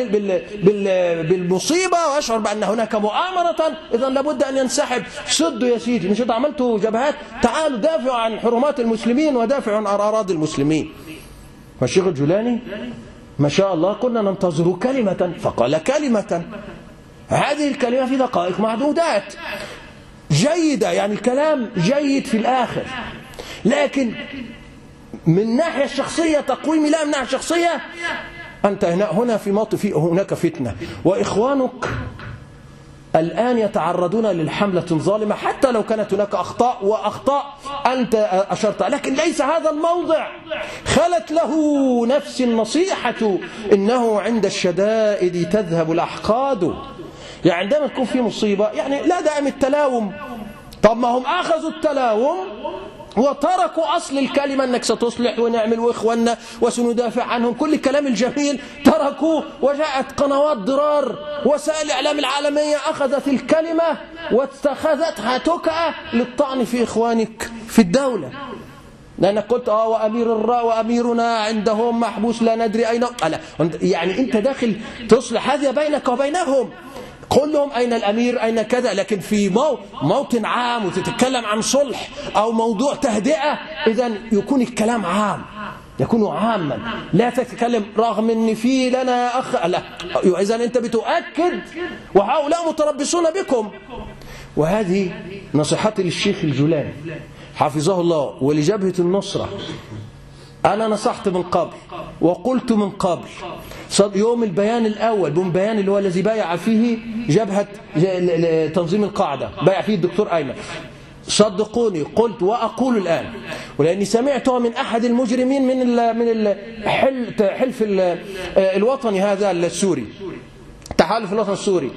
بالمصيبة ويشعر بأن هناك مؤامرة، إذن لابد أن ينسحب. سدوا يا سيدي، مش عملتوا جبهات، تعالوا دافعوا عن حرمات المسلمين ودافعوا عن أراضي المسلمين. فالشيخ الجولاني ما شاء الله كنا ننتظر كلمة فقال كلمة، هذه الكلمة في دقائق معدودات جيدة، يعني الكلام جيد في الآخر، لكن من الناحية الشخصية تقويمي لا من الناحية الشخصية أنت هنا في موطن هناك فتنة، وإخوانك الآن يتعرضون للحملة ظالمة حتى لو كانت هناك أخطاء أنت أشرت، لكن ليس هذا الموضع. خلت له نفس النصيحة إنه عند الشدائد تذهب الأحقاد. يعني عندما تكون في مصيبة يعني لا دائم التلاوم. طب ما هم أخذوا التلاوم وتركوا أصل الكلمة أنك ستصلح ونعمل وإخواننا وسندافع عنهم، كل الكلام الجميل تركوه، وجاءت قنوات ضرار وسائل الإعلام العالمية أخذت الكلمة واتخذتها تكأة للطعن في إخوانك في الدولة، لأنك قلت وأميرنا عندهم محبوس لا ندري أين. يعني أنت داخل تصلح هذه بينك وبينهم، قل لهم أين الأمير أين كذا، لكن في موطن عام وتتكلم عن صلح أو موضوع تهدئة إذن يكون الكلام عام، يكون عاما، لا تتكلم رغم أن في لنا أخ، لا، إذن أنت بتؤكد وهؤلاء متربصون بكم. وهذه نصيحتي للشيخ الجولاني حفظه الله ولجبهة النصرة. أنا نصحت من قبل وقلت من قبل، يوم البيان الأول بيان اللي هو الذي بايع فيه جبهة تنظيم القاعدة، بايع فيه الدكتور أيمن، صدقوني قلت وأقول الآن، ولأني سمعته من أحد المجرمين من الحلف الوطني هذا السوري، تحالف الوطن السوري،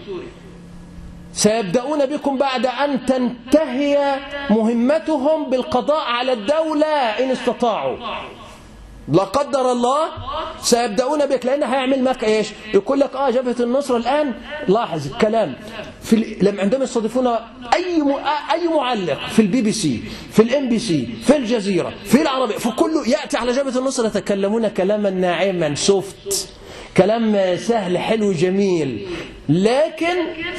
سيبدأون بكم بعد أن تنتهي مهمتهم بالقضاء على الدولة إن استطاعوا، لا قدر الله سيبدأون بك، لأنه هيعمل معك إيش؟ يقول لك جبهة النصرة الآن، لاحظ الكلام لما عندما يستضيفون أي معلق في البي بي سي في الام بي سي في الجزيرة في العربية في كله يأتي على جبهة النصرة يتكلمون كلاما ناعما سوفت، كلام سهل حلو جميل، لكن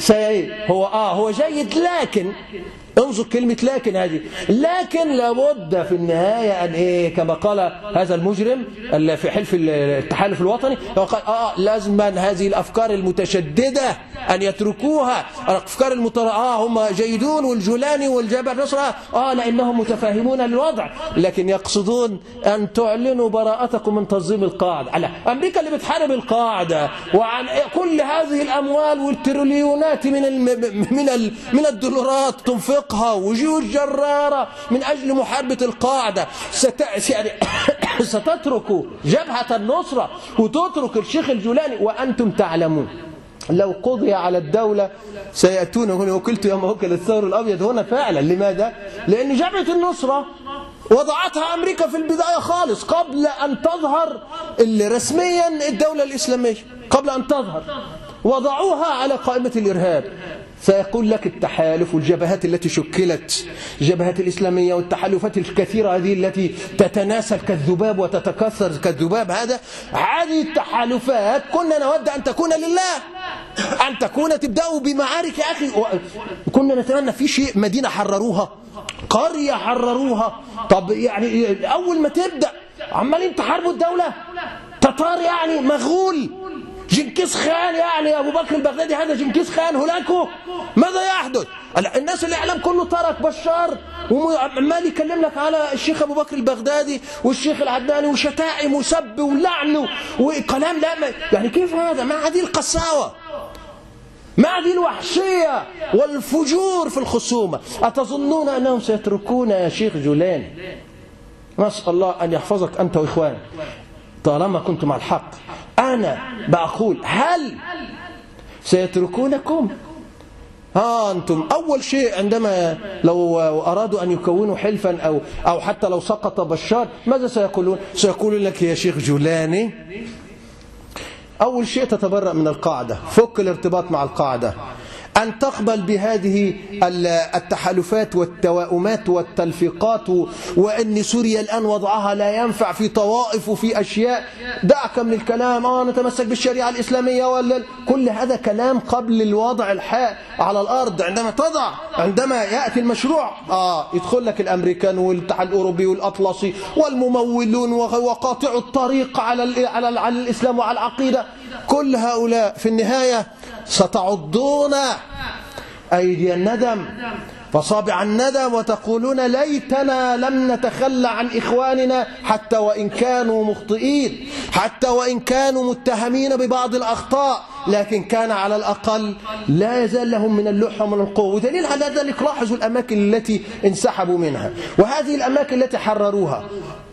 هو جيد، لكن انظر كلمة لكن هذه، لكن لابد في النهاية أن كما قال هذا المجرم في حلف التحالف الوطني، قال لازم هذه الأفكار المتشددة أن يتركوها، الأفكار هم جيدون والجولاني والجبهة النصرة لأنهم متفاهمون للوضع، لكن يقصدون أن تعلنوا براءتكم من تنظيم القاعدة. على أمريكا اللي بتحارب القاعدة وعن كل هذه الأموال والتريليونات من الدولارات تنفقها وجيوش جرارة من أجل محاربة القاعدة، ستترك جبهة النصرة وتترك الشيخ الجولاني وأنتم تعلمون لو قضي على الدولة سيأتون هنا. وكلت يوم وكل الثور الأبيض هنا فعلا. لماذا؟ لأن جبهة النصرة وضعتها أمريكا في البداية خالص قبل أن تظهر رسميا الدولة الإسلامية، قبل أن تظهر وضعوها على قائمة الإرهاب. سيقول لك التحالف والجبهات التي شكلت، الجبهات الإسلامية والتحالفات الكثيرة هذه التي تتناسل كالذباب وتتكسر كالذباب، هذه التحالفات كنا نود أن تكون لله، أن تكون تبدأوا بمعارك يا أخي. كنا نتمنى في شيء مدينة حرروها، قرية حرروها. طب يعني أول ما تبدأ عمالين تحاربوا الدولة، تتار يعني مغول، جنكيز خان يعني أبو بكر البغدادي هذا جنكيز خان هلاكه. ماذا يحدث؟ الناس الإعلام كله ترك بشار وعمال يكلم لك على الشيخ أبو بكر البغدادي والشيخ العدناني وشتائم وسب ولعن وكلام. لا يعني كيف هذا؟ مع هذه القساوة، مع هذه الوحشية والفجور في الخصومة، أتظنون أنهم سيتركون يا شيخ جولان؟ نسأل الله أن يحفظك أنت وإخوانك طالما كنتم مع الحق. أنا بقول هل سيتركونكم؟ أنتم أول شيء عندما لو أرادوا أن يكونوا حلفا أو حتى لو سقط بشار ماذا سيقولون؟ سيقولون لك يا شيخ جولاني أول شيء تتبرأ من القاعدة، فك الارتباط مع القاعدة، أن تقبل بهذه التحالفات والتواؤمات والتلفيقات، وأن سوريا الآن وضعها لا ينفع في طوائف وفي أشياء. دعك من الكلام نتمسك بالشريعة الإسلامية ولا كل هذا كلام قبل الوضع الحق على الأرض. عندما يأتي المشروع يدخل لك الأمريكان والاتحاد الأوروبي والأطلسي والممولون وقاطع الطريق على الإسلام وعلى العقيدة. كل هؤلاء في النهاية ستعضون أيدي الندم فصابع الندم وتقولون ليتنا لم نتخلى عن إخواننا حتى وإن كانوا مخطئين، حتى وإن كانوا متهمين ببعض الأخطاء، لكن كان على الأقل لا يزال لهم من اللحة ومن القوة. ودليل على ذلك لاحظوا الأماكن التي انسحبوا منها، وهذه الأماكن التي حرروها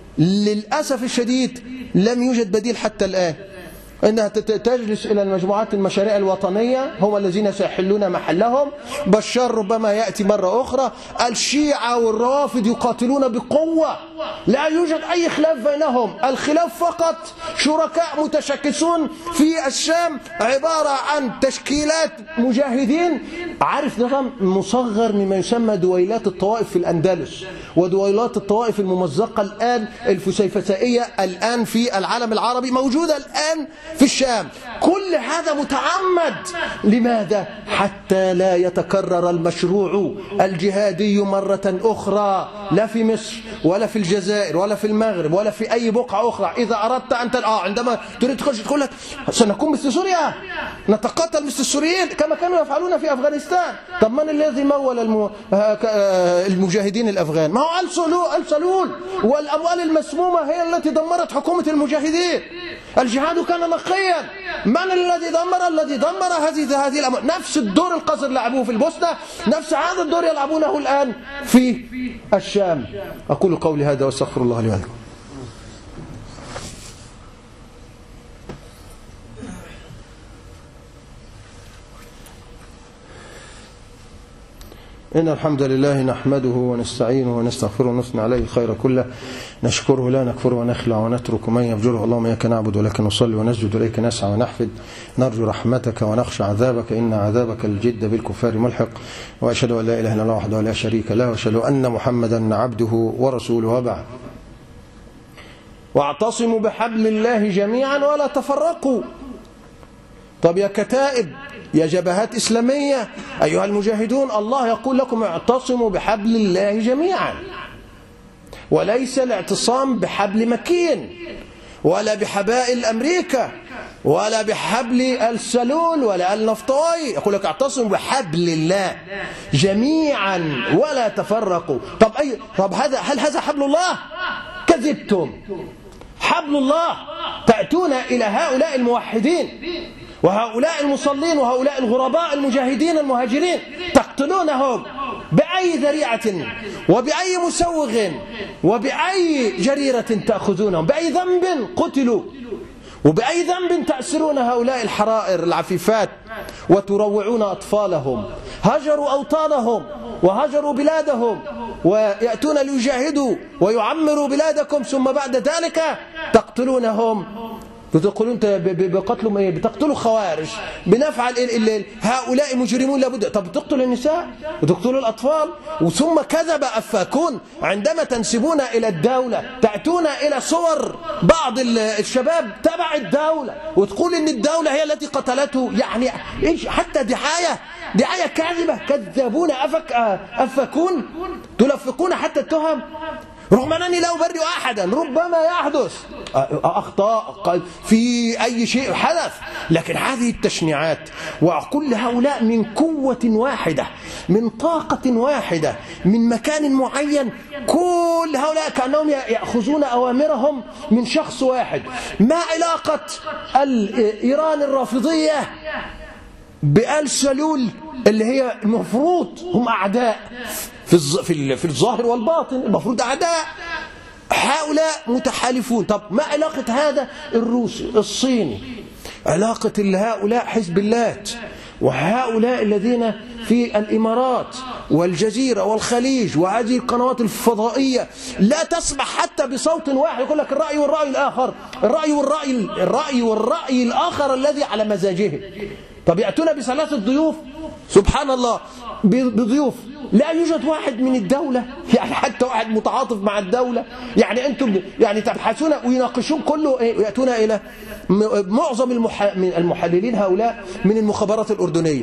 للأسف الشديد لم يوجد بديل حتى الآن. أنها تجلس إلى المجموعات المشاريع الوطنية، هم الذين سيحلون محلهم. بشار ربما يأتي مرة أخرى. الشيعة والروافض يقاتلون بقوة، لا يوجد أي خلاف بينهم، الخلاف فقط شركاء متشكسون في الشام عبارة عن تشكيلات مجاهدين. عارف نظام مصغر مما يسمى دويلات الطوائف في الأندلس ودويلات الطوائف الممزقة الآن الفسيفسائية الآن في العالم العربي موجودة الآن في الشام. كل هذا متعمد. لماذا؟ حتى لا يتكرر المشروع الجهادي مرة أخرى، لا في مصر ولا في الجزائر ولا في المغرب ولا في أي بقعة أخرى. إذا أردت أنت عندما تريد تخرج تقول لك سنكون مثل سوريا، نتقاتل مثل السوريين كما كانوا يفعلون في أفغانستان. طب من الذي مول المجاهدين الأفغان؟ ما هو السلول والأموال المسمومة هي التي دمرت حكومة المجاهدين. الجهاد كان نقيا. من الذي دمر هذه الأموال؟ نفس الدور القذر لعبوه في البوسنة، نفس هذا الدور يلعبونه الآن في الشام. أقول قولي هذا واستغفر الله لي ولكم. إن الحمد لله نحمده ونستعينه ونستغفره ونثني عليه الخير كله، نشكره لا نكفره ونخلع ونترك من يفجره. اللهم إياك نعبد ولك نصلي ونسجد إليك نسعى ونحفد، نرجو رحمتك ونخشى عذابك، إن عذابك الجد بالكفار ملحق. وأشهد أن لا إله إلا الله وحده لا شريك له، وأشهد أن محمدا عبده ورسوله. وبعد، واعتصموا بحبل الله جميعا ولا تفرقوا. طب يا كتائب، يا جبهات إسلامية، أيها المجاهدون، الله يقول لكم اعتصموا بحبل الله جميعا، وليس الاعتصام بحبل مكين ولا بحبائل أمريكا ولا بحبل السلول ولا النفطوي. يقول لك اعتصموا بحبل الله جميعا ولا تفرقوا. طب هل هذا حبل الله؟ كذبتم. حبل الله تأتون إلى هؤلاء الموحدين وهؤلاء المصلين وهؤلاء الغرباء المجاهدين المهاجرين، تقتلونهم بأي ذريعة وبأي مسوغ وبأي جريرة تأخذونهم، بأي ذنب قتلوا وبأي ذنب تأسرون هؤلاء الحرائر العفيفات وتروعون أطفالهم. هجروا أوطانهم وهجروا بلادهم ويأتون ليجاهدوا ويعمروا بلادكم، ثم بعد ذلك تقتلونهم. بتقولون بتقتلوا خوارج، بنفعل هؤلاء مجرمون لابد. طب بتقتلوا النساء وتقتلوا الأطفال، وثم كذب أفاكون عندما تنسبون إلى الدولة، تأتون إلى صور بعض الشباب تبع الدولة وتقول إن الدولة هي التي قتلته. يعني إيش؟ حتى دعاية دعاية كاذبة، كذابون أفكون تلفقون حتى التهم، رغم أنني لا أبرئ أحدا، ربما يحدث أخطاء في أي شيء حدث، لكن هذه التشنيعات وكل هؤلاء من قوة واحدة، من طاقة واحدة، من مكان معين، كل هؤلاء كأنهم يأخذون أوامرهم من شخص واحد. ما علاقة إيران الرافضية بآل سلول اللي هي المفروض هم أعداء في الظاهر والباطن، المفروض أعداء، هؤلاء متحالفون. طب ما علاقة هذا الروسي الصيني؟ علاقة هؤلاء حزب اللات وهؤلاء الذين في الإمارات والجزيرة والخليج وهذه القنوات الفضائية لا تسمح حتى بصوت واحد، يقول لك الرأي والرأي الآخر، الرأي والرأي الآخر الذي على مزاجهم. طب يأتون بثلاثة ضيوف، سبحان الله، بضيوف لا يوجد واحد من الدولة، يعني حتى واحد متعاطف مع الدولة. يعني أنتم يعني تبحثون ويناقشون كله يأتون إلى معظم المحللين هؤلاء من المخابرات الأردنية.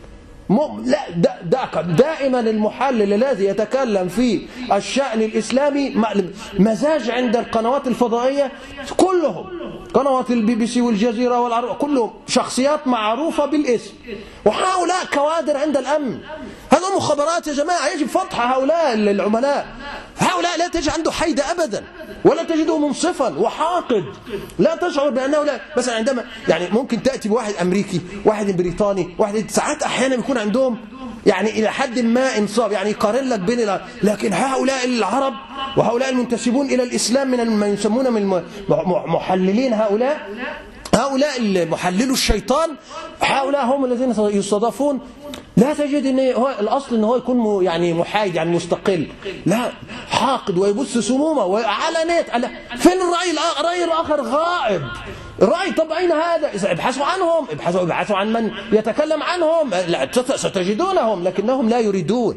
لا دائما المحلل الذي يتكلم في الشأن الإسلامي مزاج عند القنوات الفضائية كلهم، قنوات BBC والجزيرة والعرب، كلهم شخصيات معروفة بالاسم، وهؤلاء كوادر عند الأمن. هذول مخابرات يا جماعة، يجب فتح هؤلاء العملاء. هؤلاء لا تجد عنده حيدة أبدا، ولا تجده منصفا وحاقد، لا تشعر بأنه لا. مثلا عندما يعني ممكن تأتي بواحد أمريكي، واحد بريطاني، واحد ساعات أحيانا يكون عندهم يعني إلى حد ما إنصاف، يعني يقارن لك بين لكن هؤلاء العرب وهؤلاء المنتسبون إلى الإسلام من ما يسمون من محللين، هؤلاء المحللو الشيطان، هؤلاء هم الذين يستضافون. لا تجد ان هو الاصل ان هو يكون يعني محايد، يعني مستقل، لا، حاقد ويبث سمومه وعلانية. فين الرأي الآخر غائب. الرأي طب أين هذا؟ إذا ابحثوا عنهم، ابحثوا عن من يتكلم عنهم، ستجدونهم، لكنهم لا يريدون،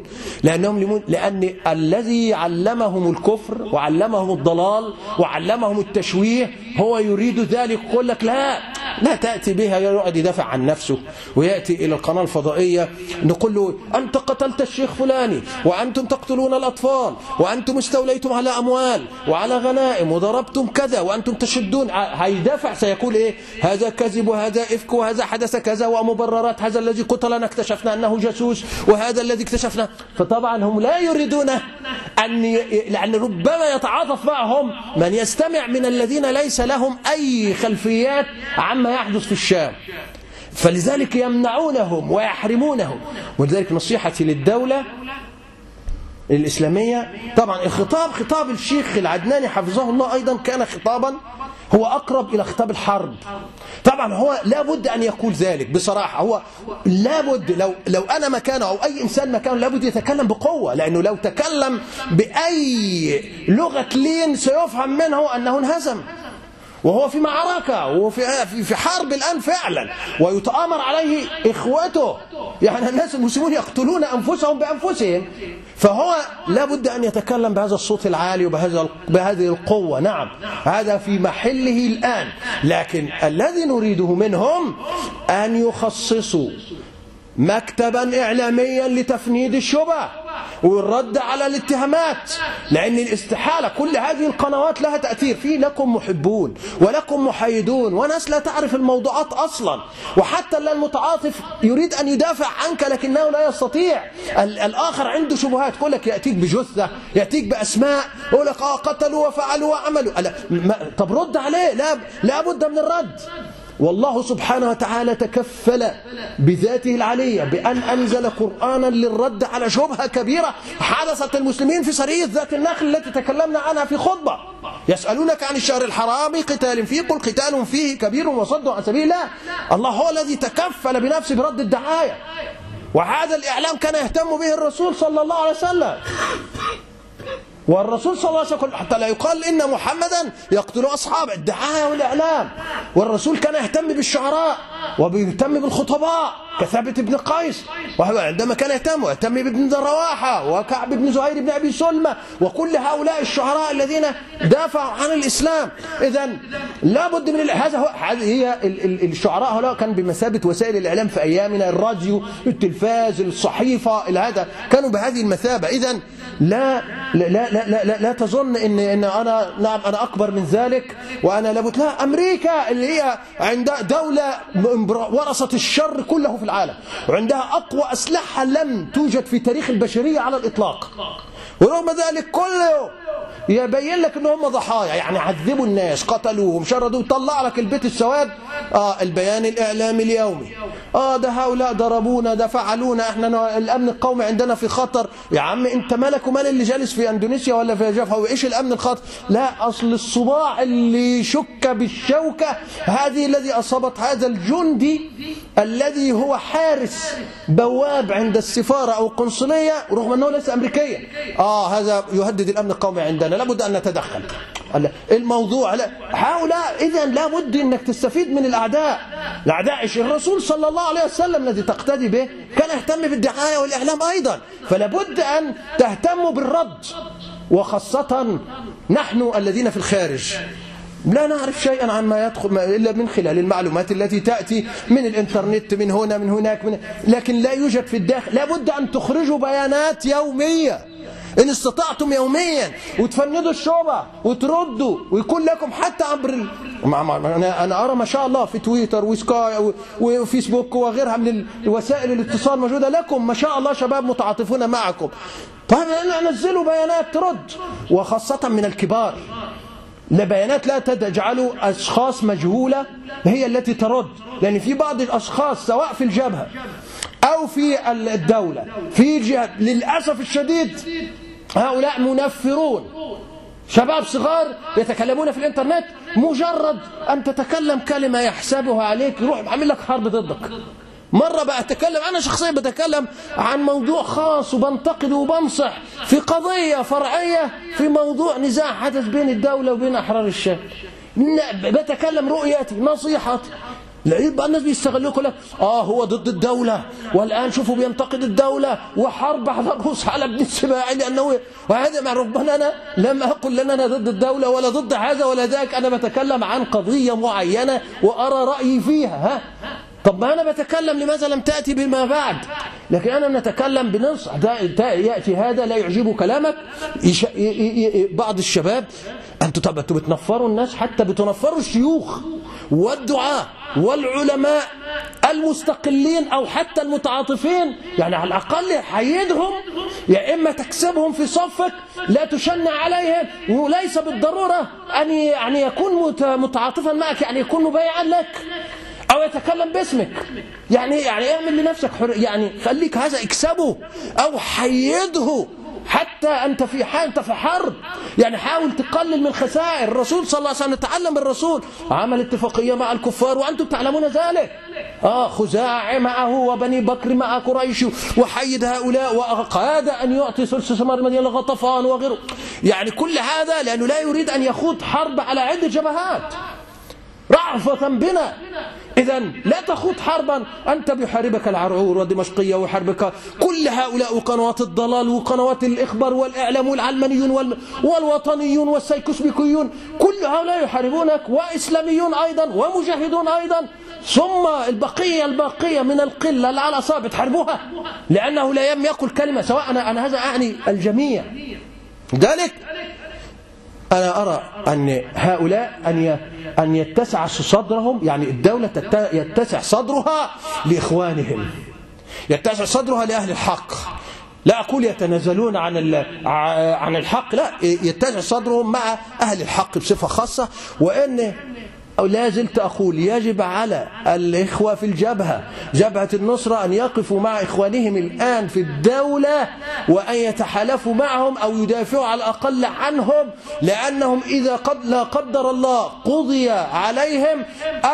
لأن الذي علمهم الكفر وعلمهم الضلال وعلمهم التشويه هو يريد ذلك. يقول لك لا تأتي بها، يقعد يدافع عن نفسه ويأتي إلى القناة الفضائية نقول له أنت قتلت الشيخ فلاني، وأنتم تقتلون الأطفال، وأنتم استوليتم على أموال وعلى غنائم وضربتم كذا وأنتم تشدون. هيدافع، سيقول إيه؟ هذا كذب وهذا إفك وهذا حدث كذا ومبررات، هذا الذي قتلنا اكتشفنا أنه جاسوس وهذا الذي اكتشفنا. فطبعا هم لا يريدون لأن ربما يتعاطف معهم من يستمع من الذين ليس لهم أي خلفيات عما يحدث في الشام، فلذلك يمنعونهم ويحرمونهم. ولذلك نصيحتي للدولة الإسلامية، طبعا خطاب الشيخ العدناني حفظه الله أيضا كان خطابا هو أقرب إلى خطاب الحرب. طبعا هو لابد أن يقول ذلك بصراحة، هو لابد لو أنا مكانه أو أي إنسان مكانه لابد يتكلم بقوة، لأنه لو تكلم بأي لغة لين سيفهم منه أنه انهزم، وهو في معركة وفي حرب الآن فعلا، ويتآمر عليه إخوته، يعني الناس المسلمون يقتلون أنفسهم بأنفسهم. فهو لابد أن يتكلم بهذا الصوت العالي وبهذه القوة. نعم، هذا في محله الآن، لكن الذي نريده منهم أن يخصصوا مكتبا إعلاميا لتفنيد الشبه والرد على الاتهامات، لأن الاستحالة كل هذه القنوات لها تأثير. في لكم محبون ولكم محايدون وناس لا تعرف الموضوعات أصلا، وحتى المتعاطف يريد أن يدافع عنك لكنه لا يستطيع. الآخر عنده شبهات، يقول لك يأتيك بجثة، يأتيك بأسماء، يقول لك قتلوا وفعلوا وعملوا. طب رد عليه، لا بد من الرد. والله سبحانه وتعالى تكفل بذاته العلية بأن أنزل قرآنا للرد على شبهة كبيرة حدثت المسلمين في سرية ذات النخل التي تكلمنا عنها في خطبة. يسألونك عن الشهر الحرام قتال فيه، قل قتال فيه كبير وصد عن سبيل الله. الله هو الذي تكفل بنفسه برد الدعاية، وهذا الإعلام كان يهتم به الرسول صلى الله عليه وسلم. والرسول صلى الله عليه وسلم حتى لا يقال إن محمدا يقتل أصحاب الدعاية والإعلام. والرسول كان يهتم بالشعراء وبيهتم بالخطباء كثابت بن قيس، وعندما كان يهتم بابن رواحة وكعب بن زهير بن أبي سلمة وكل هؤلاء الشعراء الذين دافعوا عن الإسلام. إذن لابد من هي الشعراء هؤلاء كان بمثابة وسائل الإعلام في أيامنا، الراديو، التلفاز، الصحيفة، هذا كانوا بهذه المثابة. إذن لا تظن إن أنا نعم أنا أكبر من ذلك وأنا لابد. لا، أمريكا اللي هي عندها دولة ورثت الشر كله في العالم وعندها أقوى أسلحة لم توجد في تاريخ البشرية على الإطلاق، ورغم ذلك كله يبين لك ان هم ضحايا، يعني عذبوا الناس، قتلوهم، شردوا، طلع لك البيت السواد، البيان الإعلامي اليومي، ده هؤلاء ضربونا، ده فعلونا، احنا الأمن القومي عندنا في خطر. يا عم انت مالك ومال اللي جالس في اندونيسيا ولا في جافا، وايش الأمن الخطر؟ لا، أصل الصباع اللي شك بالشوكة هذه الذي أصابت هذا الجندي الذي هو حارس بواب عند السفارة أو القنصلية رغم أنه ليس أمريكيا، هذا يهدد الأمن القومي عندنا، لابد أن نتدخل. الموضوع هؤلاء إذن لابد أنك تستفيد من الأعداء. الرسول صلى الله عليه وسلم الذي تقتدي به كان يهتم بالدعاية والإعلام أيضا، فلابد أن تهتموا بالرد، وخاصة نحن الذين في الخارج لا نعرف شيئا عن ما يدخل إلا من خلال المعلومات التي تأتي من الإنترنت، من هنا من هناك، لكن لا يوجد في الداخل. لابد أن تخرجوا بيانات يومية إن استطعتم يوميا، وتفندوا الشبهة وتردوا، ويكون لكم حتى عبر أنا أرى ما شاء الله في تويتر وسكاي وفيسبوك وغيرها من وسائل الاتصال موجودة لكم ما شاء الله شباب متعاطفون معكم. طيب نزلوا بيانات ترد، وخاصة من الكبار، بيانات لا تجعلوا أشخاص مجهولة هي التي ترد، لأن في بعض الأشخاص سواء في الجبهة أو في الدولة في الجهة للأسف الشديد هؤلاء منفرون، شباب صغار يتكلمون في الإنترنت، مجرد أن تتكلم كلمة يحسبها عليك يروح عامل لك حرب ضدك. مرة بأتكلم أنا شخصيا بتكلم عن موضوع خاص وبنتقد وبنصح في قضية فرعية في موضوع نزاع حدث بين الدولة وبين أحرار الشام، بتكلم رؤيتي نصيحتي، يبقى الناس بيستغلوا يقول لك هو ضد الدولة، والآن شوفوا بينتقد الدولة وحرب على الروس على ابن السباعي لأنه، وهذا مع ربنا أنا لم أقل لنا أنا ضد الدولة ولا ضد هذا ولا ذاك، أنا بتكلم عن قضية معينة وأرى رأيي فيها. طب ما أنا بتكلم لماذا لم تأتي بما بعد؟ لكن أنا نتكلم بنص يأتي هذا لا يعجبه كلامك. بعض الشباب أنتوا بتنفروا الناس، حتى بتنفروا الشيوخ والدعاء والعلماء المستقلين أو حتى المتعاطفين، يعني على الأقل حيدهم، يا إما تكسبهم في صفك لا تشنع عليهم، وليس بالضرورة أن يكون متعاطفا معك، يعني يكون مبايعا لك أو يتكلم باسمك، يعني اعمل لنفسك يعني خليك هذا اكسبه أو حيده، حتى أنت في حرب، يعني حاول تقلل من خسائر. الرسول صلى الله عليه وسلم تعلم الرسول عمل اتفاقية مع الكفار وأنتم تعلمون ذلك، خزاعة معه وبني بكر مع قريش، وحيد هؤلاء، وقاد أن يعطي ثلث ثمار المدينة لغطفان وغيره، يعني كل هذا لأنه لا يريد أن يخوض حرب على عدة جبهات رأفة بنا. إذن لا تخوض حربا أنت بيحاربك العرعور والدمشقية ويحاربك كل هؤلاء، وقنوات الضلال وقنوات الإخبار والإعلام والعلمانيون والوطنيون والسيكوسبيكيون، كل هؤلاء يحاربونك، وإسلاميون أيضا ومجاهدون أيضا، ثم البقية من القلة اللي على الأصابع تحاربوها، لأنه لا يقول كلمة سواء. أنا هذا أعني الجميع. ذلك أنا أرى أن هؤلاء أن يتسع صدرهم، يعني الدولة يتسع صدرها لإخوانهم، يتسع صدرها لأهل الحق، لا أقول يتنازلون عن الحق، لا، يتسع صدرهم مع أهل الحق بصفة خاصة. وأن لا زلت أقول يجب على الإخوة في جبهة النصرة أن يقفوا مع إخوانهم الآن في الدولة، وأن يتحالفوا معهم أو يدافعوا على الأقل عنهم، لأنهم إذا لا قدر الله قضي عليهم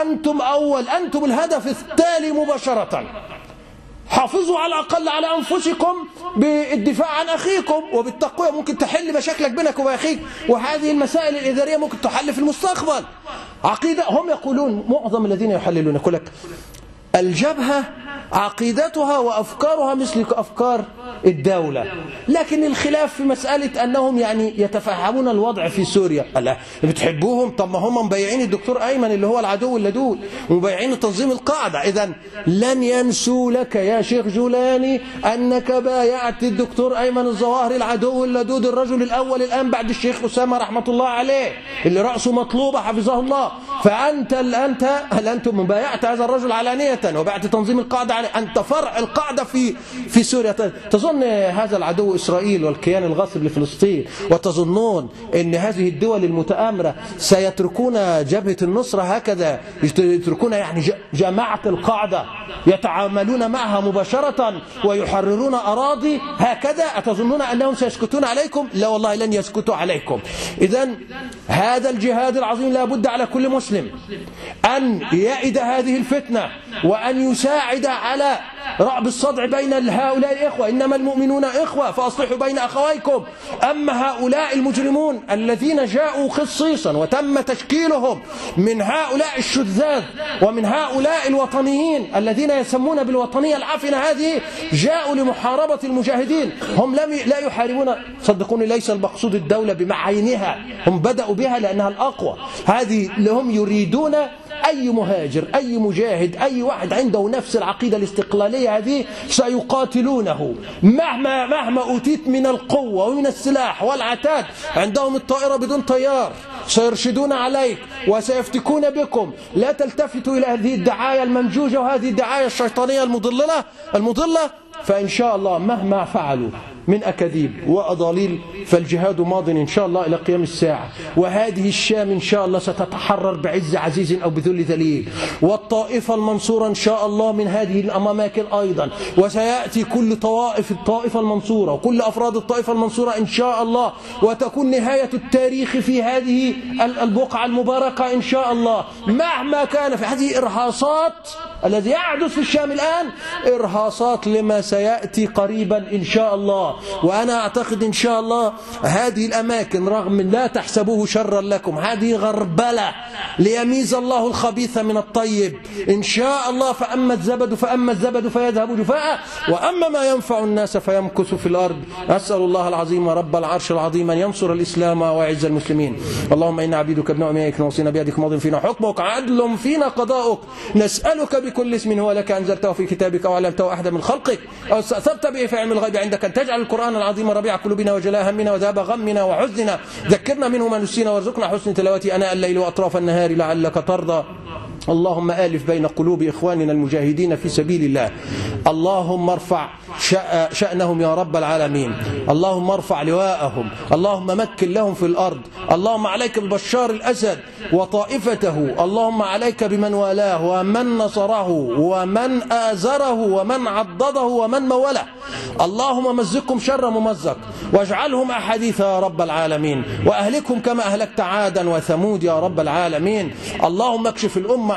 أنتم الهدف التالي مباشرة. حافظوا على الأقل على أنفسكم بالدفاع عن أخيكم وبالتقوية، ممكن تحل مشاكلك بينك وبين أخيك، وهذه المسائل الإدارية ممكن تحل في المستقبل. عقيدة هم يقولون، معظم الذين يحللون يقول لك الجبهة عقيدتها وأفكارها مثل أفكار الدولة، لكن الخلاف في مسألة أنهم يعني يتفهمون الوضع في سوريا. لا بتحبوهم؟ طب ما هم مبايعين الدكتور أيمن اللي هو العدو اللدود، ومبايعين تنظيم القاعدة. إذن لن ينسوا لك يا شيخ جولاني أنك بايعت الدكتور أيمن الظواهري العدو اللدود، الرجل الأول الآن بعد الشيخ أسامة رحمة الله عليه اللي رأسه مطلوبة حفظه الله. فأنت أنتم مبايعت هذا الرجل علانية وبعت تنظيم القاعدة أنت فرع القاعدة في سوريا. تظن هذا العدو إسرائيل والكيان الغاصب لفلسطين، وتظنون أن هذه الدول المتآمرة سيتركون جبهة النصرة هكذا، يتركون يعني جماعة القاعدة يتعاملون معها مباشرة ويحررون أراضي هكذا؟ أتظنون أنهم سيسكتون عليكم؟ لا والله لن يسكتوا عليكم. إذن هذا الجهاد العظيم لا بد على كل مسلم أن يعد هذه الفتنة وأن يساعد على رعب الصدع بين هؤلاء الإخوة. إنما المؤمنون إخوة فأصلحوا بين أخويكم. أما هؤلاء المجرمون الذين جاءوا خصيصا وتم تشكيلهم من هؤلاء الشذاذ ومن هؤلاء الوطنيين الذين يسمون بالوطنية العافنة، هذه جاءوا لمحاربة المجاهدين. هم لا يحاربون، صدقوني ليس المقصود الدولة بمعاينها، هم بدأوا بها لأنها الأقوى. هذه اللي هم يريدون أي مهاجر أي مجاهد أي واحد عنده نفس العقيدة الاستقلالية هذه سيقاتلونه مهما أوتيت من القوة ومن السلاح والعتاد. عندهم الطائرة بدون طيار، سيرشدون عليك وسيفتكون بكم. لا تلتفتوا إلى هذه الدعاية الممجوجة وهذه الدعاية الشيطانية المضلة. فإن شاء الله مهما فعلوا من أكاذيب وأضاليل فالجهاد ماض إن شاء الله إلى قيام الساعة. وهذه الشام إن شاء الله ستتحرر بعز عزيز أو بذل ذليل، والطائفة المنصورة إن شاء الله من هذه الأماكن أيضا. وسيأتي كل طوائف الطائفة المنصورة وكل أفراد الطائفة المنصورة إن شاء الله، وتكون نهاية التاريخ في هذه البقعة المباركة إن شاء الله. مهما كان في هذه إرهاصات الذي يحدث في الشام الآن، إرهاصات لما سيأتي قريبا إن شاء الله. وأنا أعتقد إن شاء الله هذه الأماكن رغم لا تحسبوه شرا لكم، هذه غربلة ليميز الله الخبيث من الطيب إن شاء الله. فأما الزبد فيذهب جفاء، وأما ما ينفع الناس فيمكث في الأرض. أسأل الله العظيم رب العرش العظيم أن ينصر الإسلام ويعز المسلمين. اللهم إنا عبيدك ابن أميك نوصينا بيدك ماض فينا حكمك عدل فينا قضاؤك. نسألك بكل اسم هو لك أنزلته في كتابك أو علمته أحدا من خلقك أو استأثرت به في علم الغيب عندك أن تجعل القرآن العظيم ربيع قلوبنا وجلاء همنا وذهاب غمنا وحزننا. ذكرنا منه ما نسينا وارزقنا حسن تلاوته أناء الليل وأطراف النهار لعلك ترضى. اللهم آلف بين قلوب إخواننا المجاهدين في سبيل الله. اللهم ارفع شأنهم يا رب العالمين. اللهم ارفع لواءهم. اللهم مكن لهم في الأرض. اللهم عليك ببشار الأسد وطائفته. اللهم عليك بمن والاه ومن نصره ومن آزره ومن عضده ومن موله. اللهم مزقهم شر ممزق واجعلهم أحاديث يا رب العالمين، وأهلكهم كما أهلكت عادا وثمود يا رب العالمين. اللهم اكشف الغمة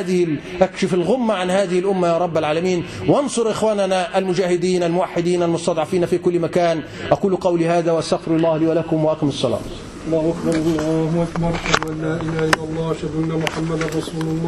عن هذه الأمة يا رب العالمين، وانصر إخواننا المجاهدين الموحدين المستضعفين في كل مكان. أقول قولي هذا واستغفر الله لي ولكم وأقم الصلاة. الله أكبر الله أكبر، أشهد أن لا إله إلا الله، أشهد أن محمدا رسول الله.